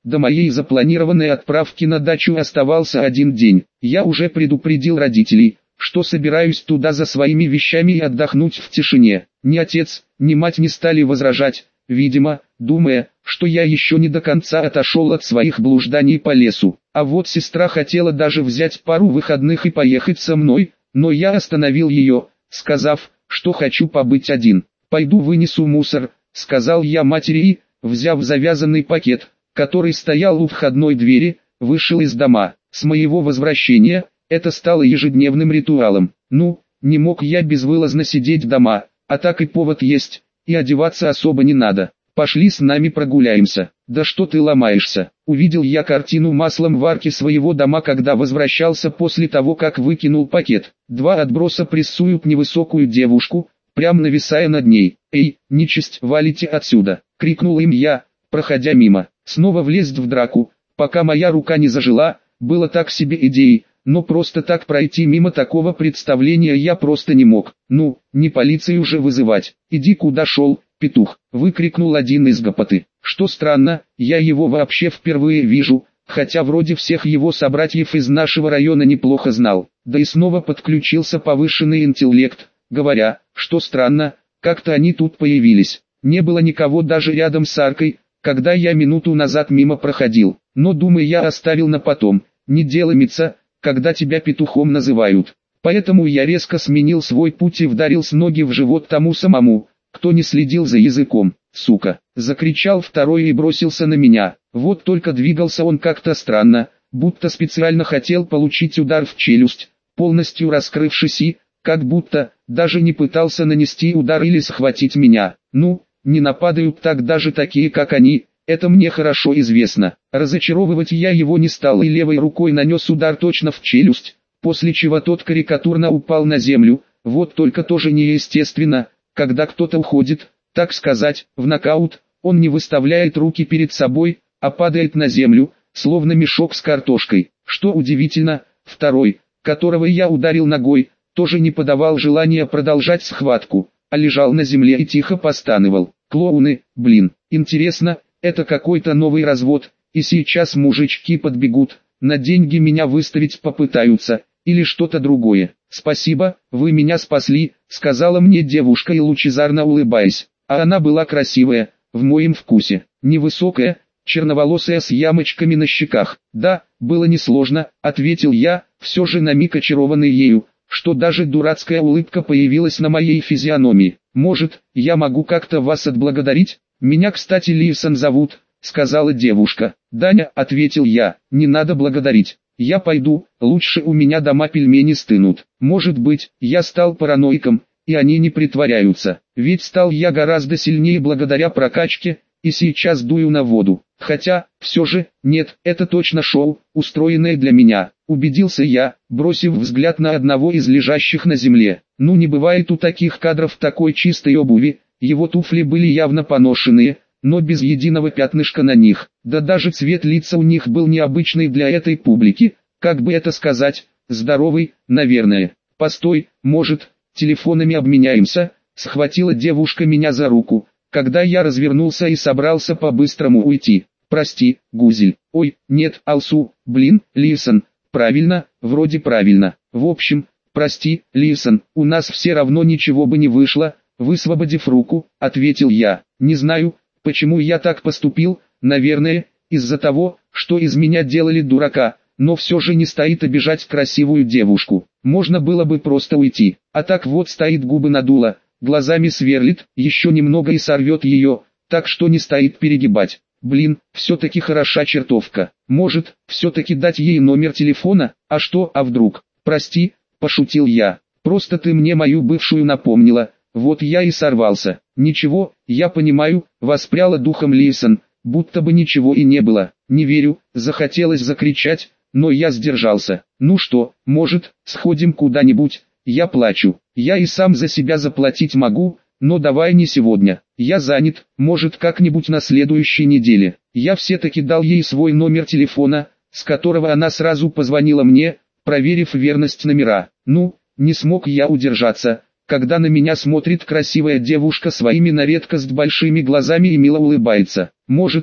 До моей запланированной отправки на дачу оставался один день. Я уже предупредил родителей, что собираюсь туда за своими вещами и отдохнуть в тишине. Ни отец, ни мать не стали возражать, видимо, думая, что я еще не до конца отошел от своих блужданий по лесу. А вот сестра хотела даже взять пару выходных и поехать со мной, но я остановил ее, сказав, что хочу побыть один. «Пойду вынесу мусор», — сказал я матери и, взяв завязанный пакет, который стоял у входной двери, вышел из дома. С моего возвращения это стало ежедневным ритуалом. Ну, не мог я безвылазно сидеть дома, а так и повод есть, и одеваться особо не надо. «Пошли с нами прогуляемся». «Да что ты ломаешься?» Увидел я картину маслом в арке своего дома, когда возвращался после того, как выкинул пакет. Два отброса прессуют невысокую девушку, прям нависая над ней. «Эй, нечисть, валите отсюда!» — крикнул им я, проходя мимо. Снова влезть в драку, пока моя рука не зажила, было так себе идеей, но просто так пройти мимо такого представления я просто не мог. «Ну, не полицию же вызывать, иди куда шел, петух!» — выкрикнул один из гопоты. Что странно, я его вообще впервые вижу, хотя вроде всех его собратьев из нашего района неплохо знал. Да и снова подключился повышенный интеллект, говоря, что странно, как-то они тут появились. Не было никого даже рядом с аркой, когда я минуту назад мимо проходил. Но думаю, я оставил на потом. Не деломиться, когда тебя петухом называют. Поэтому я резко сменил свой путь и вдарил с ноги в живот тому самому, кто не следил за языком. «Сука!» — закричал второй и бросился на меня. Вот только двигался он как-то странно, будто специально хотел получить удар в челюсть, полностью раскрывшись и, как будто, даже не пытался нанести удар или схватить меня. Ну, не нападают так даже такие, как они, это мне хорошо известно. Разочаровывать я его не стал и левой рукой нанес удар точно в челюсть, после чего тот карикатурно упал на землю. Вот только тоже неестественно, когда кто-то уходит, так сказать, в нокаут, он не выставляет руки перед собой, а падает на землю, словно мешок с картошкой. Что удивительно, второй, которого я ударил ногой, тоже не подавал желания продолжать схватку, а лежал на земле и тихо постанывал. Клоуны, блин, интересно, это какой-то новый развод, и сейчас мужички подбегут, на деньги меня выставить попытаются, или что-то другое. «Спасибо, вы меня спасли», — сказала мне девушка и лучезарно улыбаясь. А она была красивая, в моем вкусе, невысокая, черноволосая с ямочками на щеках. «Да, было несложно», — ответил я, все же на миг очарованный ею, что даже дурацкая улыбка появилась на моей физиономии. «Может, я могу как-то вас отблагодарить? Меня, кстати, Лисон зовут», — сказала девушка. «Даня», — ответил я, — «не надо благодарить. Я пойду, лучше у меня дома пельмени стынут». Может быть, я стал параноиком, и они не притворяются, ведь стал я гораздо сильнее благодаря прокачке, и сейчас дую на воду. Хотя, все же, нет, это точно шоу, устроенное для меня, убедился я, бросив взгляд на одного из лежащих на земле. Ну не бывает у таких кадров такой чистой обуви, его туфли были явно поношенные, но без единого пятнышка на них, да даже цвет лица у них был необычный для этой публики, как бы это сказать, здоровый, наверное. «Постой, может, телефонами обменяемся?» — схватила девушка меня за руку, когда я развернулся и собрался по-быстрому уйти. «Прости, Гузель». «Ой, нет, Алсу, блин, Лисон, правильно, вроде правильно. В общем, прости, Лисон, у нас все равно ничего бы не вышло», — высвободив руку, ответил я. «Не знаю, почему я так поступил, наверное, из-за того, что из меня делали дурака, но все же не стоит обижать красивую девушку. Можно было бы просто уйти, а так вот стоит, губы надула, глазами сверлит, еще немного и сорвет ее, так что не стоит перегибать. Блин, все-таки хороша чертовка. Может, все-таки дать ей номер телефона, а что, а вдруг?» «Прости», — пошутил я, — «просто ты мне мою бывшую напомнила, вот я и сорвался». «Ничего, я понимаю», — воспряла духом Лисон, будто бы ничего и не было. «Не верю», — захотелось закричать, но я сдержался. «Ну что, может, сходим куда-нибудь?» «Я плачу, я и сам за себя заплатить могу, но давай не сегодня, я занят, может как-нибудь на следующей неделе». Я все-таки дал ей свой номер телефона, с которого она сразу позвонила мне, проверив верность номера. Ну, не смог я удержаться, когда на меня смотрит красивая девушка своими на редкость большими глазами и мило улыбается. Может,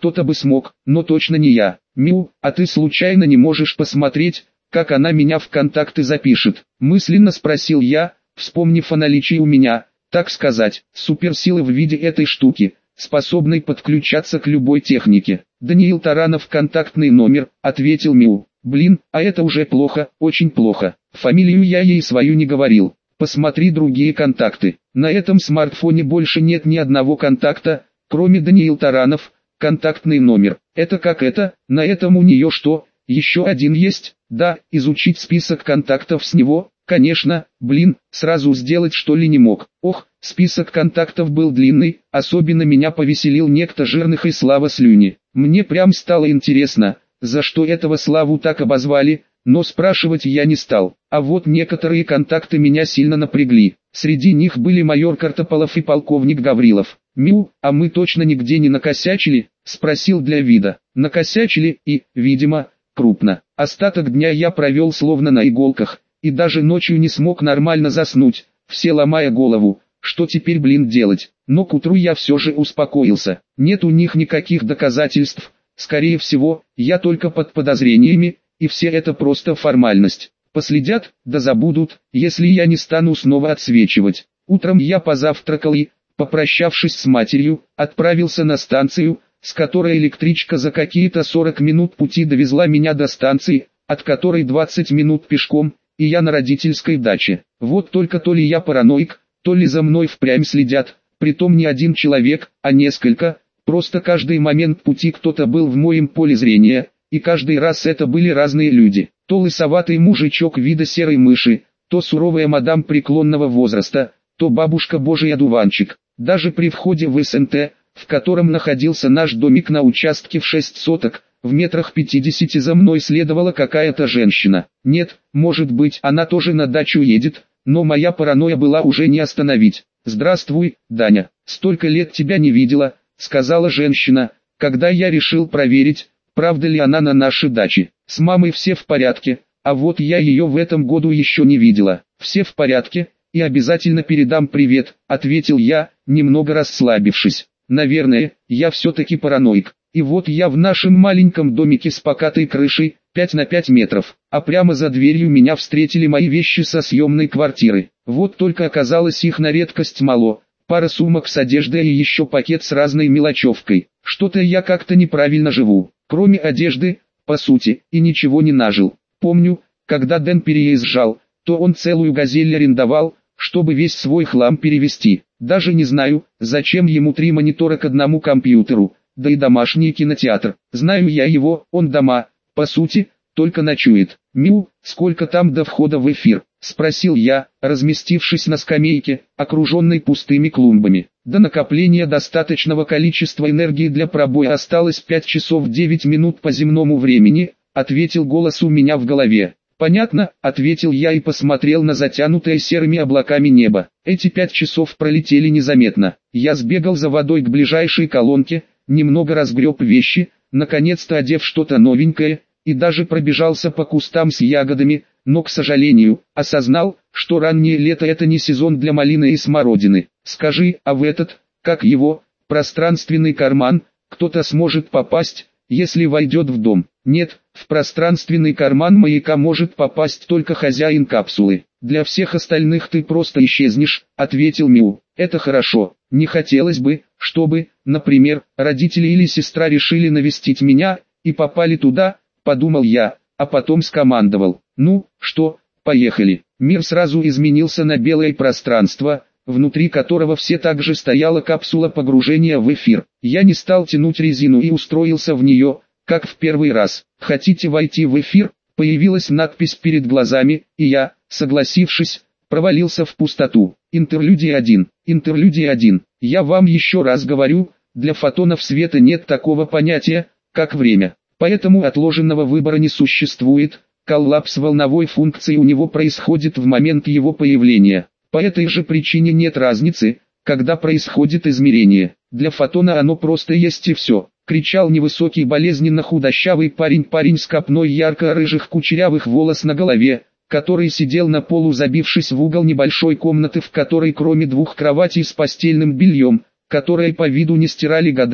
кто-то бы смог, но точно не я. Миу, а ты случайно не можешь посмотреть, как она меня в контакты запишет? Мысленно спросил я, вспомнив о наличии у меня, так сказать, суперсилы в виде этой штуки, способной подключаться к любой технике. Даниил Таранов, контактный номер, ответил Миу. Блин, а это уже плохо, очень плохо. Фамилию я ей свою не говорил. Посмотри другие контакты. На этом смартфоне больше нет ни одного контакта, кроме Даниил Таранов, контактный номер. Это как это? На этом у нее что? Еще один есть? Да, изучить список контактов с него, конечно, блин, сразу сделать что ли не мог. Ох, список контактов был длинный, особенно меня повеселил некто жирных и Слава Слюни. Мне прям стало интересно, за что этого Славу так обозвали, но спрашивать я не стал. А вот некоторые контакты меня сильно напрягли. Среди них были майор Картополов и полковник Гаврилов. «Миу, а мы точно нигде не накосячили?» – спросил для вида. Накосячили и, видимо, крупно. Остаток дня я провел словно на иголках, и даже ночью не смог нормально заснуть, все ломая голову, что теперь, блин, делать. Но к утру я все же успокоился. Нет у них никаких доказательств, скорее всего, я только под подозрениями, и все это просто формальность. Последят, да забудут, если я не стану снова отсвечивать. Утром я позавтракал и, попрощавшись с матерью, отправился на станцию, с которой электричка за какие-то сорок минут пути довезла меня до станции, от которой двадцать минут пешком, и я на родительской даче. Вот только то ли я параноик, то ли за мной впрямь следят, притом не один человек, а несколько, просто каждый момент пути кто-то был в моем поле зрения, и каждый раз это были разные люди. То лысоватый мужичок вида серой мыши, то суровая мадам преклонного возраста, то бабушка божий одуванчик. Даже при входе в СНТ, в котором находился наш домик на участке в шесть соток, в метрах пятидесяти за мной следовала какая-то женщина. Нет, может быть, она тоже на дачу едет, но моя паранойя была уже не остановить. «Здравствуй, Даня, столько лет тебя не видела», — сказала женщина, когда я решил проверить, правда ли она на нашей даче. «С мамой все в порядке, а вот я ее в этом году еще не видела». «Все в порядке, и обязательно передам привет», — ответил я, немного расслабившись. Наверное, я все-таки параноик. И вот я в нашем маленьком домике с покатой крышей, пять на пять метров, а прямо за дверью меня встретили мои вещи со съемной квартиры. Вот только оказалось их на редкость мало, пара сумок с одеждой и еще пакет с разной мелочевкой. Что-то я как-то неправильно живу, кроме одежды, по сути, и ничего не нажил. Помню, когда Дэн переезжал, то он целую газель арендовал, чтобы весь свой хлам перевезти. Даже не знаю, зачем ему три монитора к одному компьютеру, да и домашний кинотеатр. Знаю я его, он дома, по сути, только ночует. «Миу, сколько там до входа в эфир?» – спросил я, разместившись на скамейке, окруженной пустыми клумбами. До накопления достаточного количества энергии для пробоя осталось пять часов девять минут по земному времени, ответил голос у меня в голове. «Понятно», — ответил я и посмотрел на затянутое серыми облаками небо. Эти пять часов пролетели незаметно. Я сбегал за водой к ближайшей колонке, немного разгреб вещи, наконец-то одев что-то новенькое, и даже пробежался по кустам с ягодами, но, к сожалению, осознал, что раннее лето — это не сезон для малины и смородины. «Скажи, а в этот, как его, пространственный карман, кто-то сможет попасть, если войдет в дом?» «Нет, в пространственный карман маяка может попасть только хозяин капсулы. Для всех остальных ты просто исчезнешь», — ответил Миу. «Это хорошо. Не хотелось бы, чтобы, например, родители или сестра решили навестить меня, и попали туда», — подумал я, а потом скомандовал. «Ну, что, поехали». Мир сразу изменился на белое пространство, внутри которого все так же стояла капсула погружения в эфир. Я не стал тянуть резину и устроился в нее, как в первый раз. «Хотите войти в эфир?» Появилась надпись перед глазами, и я, согласившись, провалился в пустоту. Интерлюдия один. Интерлюдия один. Я вам еще раз говорю, для фотонов света нет такого понятия, как время. Поэтому отложенного выбора не существует. Коллапс волновой функции у него происходит в момент его появления. По этой же причине нет разницы, когда происходит измерение. Для фотона оно просто есть и все. Кричал невысокий болезненно худощавый парень парень с копной ярко-рыжих кучерявых волос на голове, который сидел на полу, забившись в угол небольшой комнаты, в которой кроме двух кроватей с постельным бельем, которые по виду не стирали годами,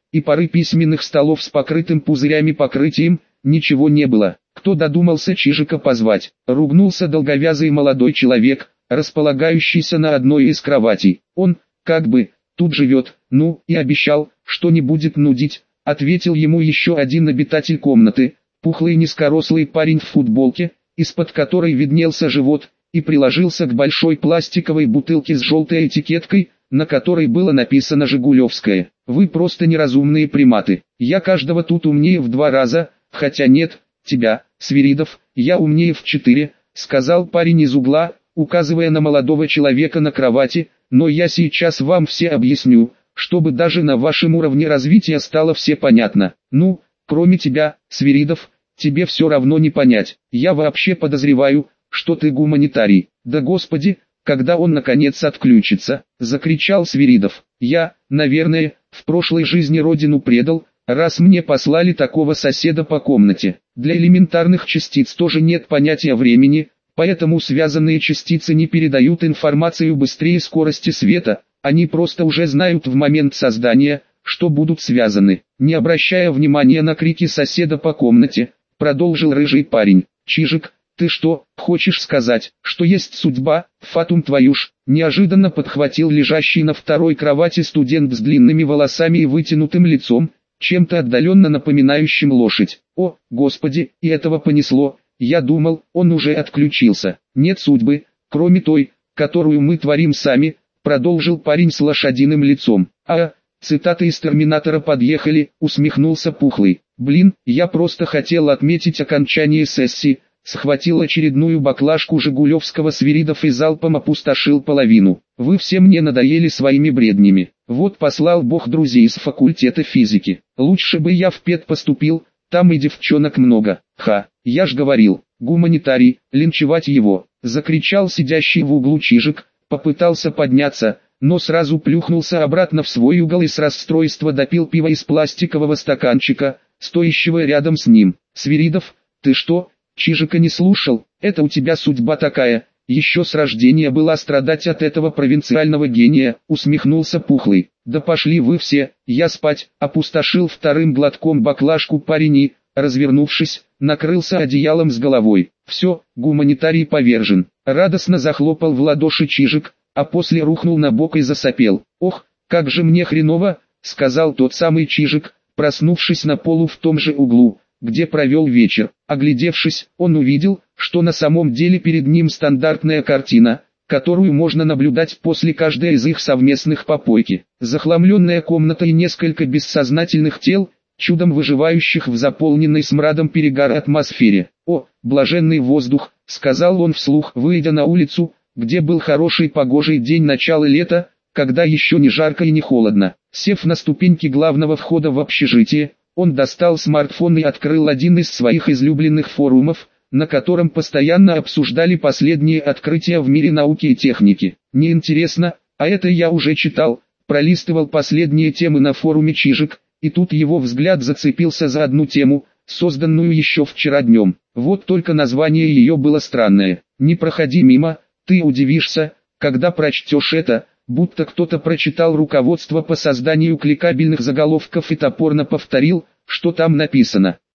и пары письменных столов с покрытым пузырями покрытием, ничего не было. Кто додумался Чижика позвать? Ругнулся долговязый молодой человек, располагающийся на одной из кроватей. Он, как бы, тут живет, ну, и обещал, что не будет нудить, ответил ему еще один обитатель комнаты, пухлый низкорослый парень в футболке, из-под которой виднелся живот, и приложился к большой пластиковой бутылке с желтой этикеткой, на которой было написано «Жигулевская». Вы просто неразумные приматы. Я каждого тут умнее в два раза, хотя нет, тебя, Свиридов, я умнее в четыре, сказал парень из угла, указывая на молодого человека на кровати, но я сейчас вам все объясню, чтобы даже на вашем уровне развития стало все понятно. Ну, кроме тебя, Свиридов, тебе все равно не понять. Я вообще подозреваю, что ты гуманитарий. Да господи, когда он наконец отключится, закричал Свиридов. Я, наверное, в прошлой жизни родину предал, раз мне послали такого соседа по комнате. Для элементарных частиц тоже нет понятия времени, поэтому связанные частицы не передают информацию быстрее скорости света, они просто уже знают в момент создания, что будут связаны. Не обращая внимания на крики соседа по комнате, продолжил рыжий парень. Чижик, ты что, хочешь сказать, что есть судьба, фатум твою ж? Неожиданно подхватил лежащий на второй кровати студент с длинными волосами и вытянутым лицом, чем-то отдаленно напоминающим лошадь. О, господи, и этого понесло, я думал, он уже отключился. Нет судьбы, кроме той, которую мы творим сами, продолжил парень с лошадиным лицом. А, цитаты из «Терминатора» подъехали, усмехнулся Пухлый. Блин, я просто хотел отметить окончание сессии. Схватил очередную баклажку Жигулевского Свиридов и залпом опустошил половину. Вы все мне надоели своими бреднями. Вот послал Бог друзей с факультета физики. Лучше бы я в пед поступил, там и девчонок много. Ха, я ж говорил, гуманитарий, линчевать его. Закричал сидящий в углу Чижик, попытался подняться, но сразу плюхнулся обратно в свой угол и с расстройства допил пиво из пластикового стаканчика, стоящего рядом с ним. Свиридов, ты что? Чижика не слушал, это у тебя судьба такая, еще с рождения была страдать от этого провинциального гения, усмехнулся Пухлый. Да пошли вы все, я спать, опустошил вторым глотком баклажку парень и, развернувшись, накрылся одеялом с головой. Все, гуманитарий повержен. Радостно захлопал в ладоши Чижик, а после рухнул на бок и засопел. Ох, как же мне хреново, сказал тот самый Чижик, проснувшись на полу в том же углу, где провел вечер. Оглядевшись, он увидел, что на самом деле перед ним стандартная картина, которую можно наблюдать после каждой из их совместных попойки. Захламленная комната и несколько бессознательных тел, чудом выживающих в заполненной смрадом перегара атмосфере. «О, блаженный воздух», — сказал он вслух, выйдя на улицу, где был хороший погожий день начала лета, когда еще не жарко и не холодно. Сев на ступеньки главного входа в общежитие, он достал смартфон и открыл один из своих излюбленных форумов, на котором постоянно обсуждали последние открытия в мире науки и техники. Неинтересно, а это я уже читал, пролистывал последние темы на форуме Чижик, и тут его взгляд зацепился за одну тему, созданную еще вчера днем. Вот только название ее было странное. «Не проходи мимо, ты удивишься, когда прочтешь это», будто кто-то прочитал руководство по созданию кликабельных заголовков и топорно повторил, что там написано.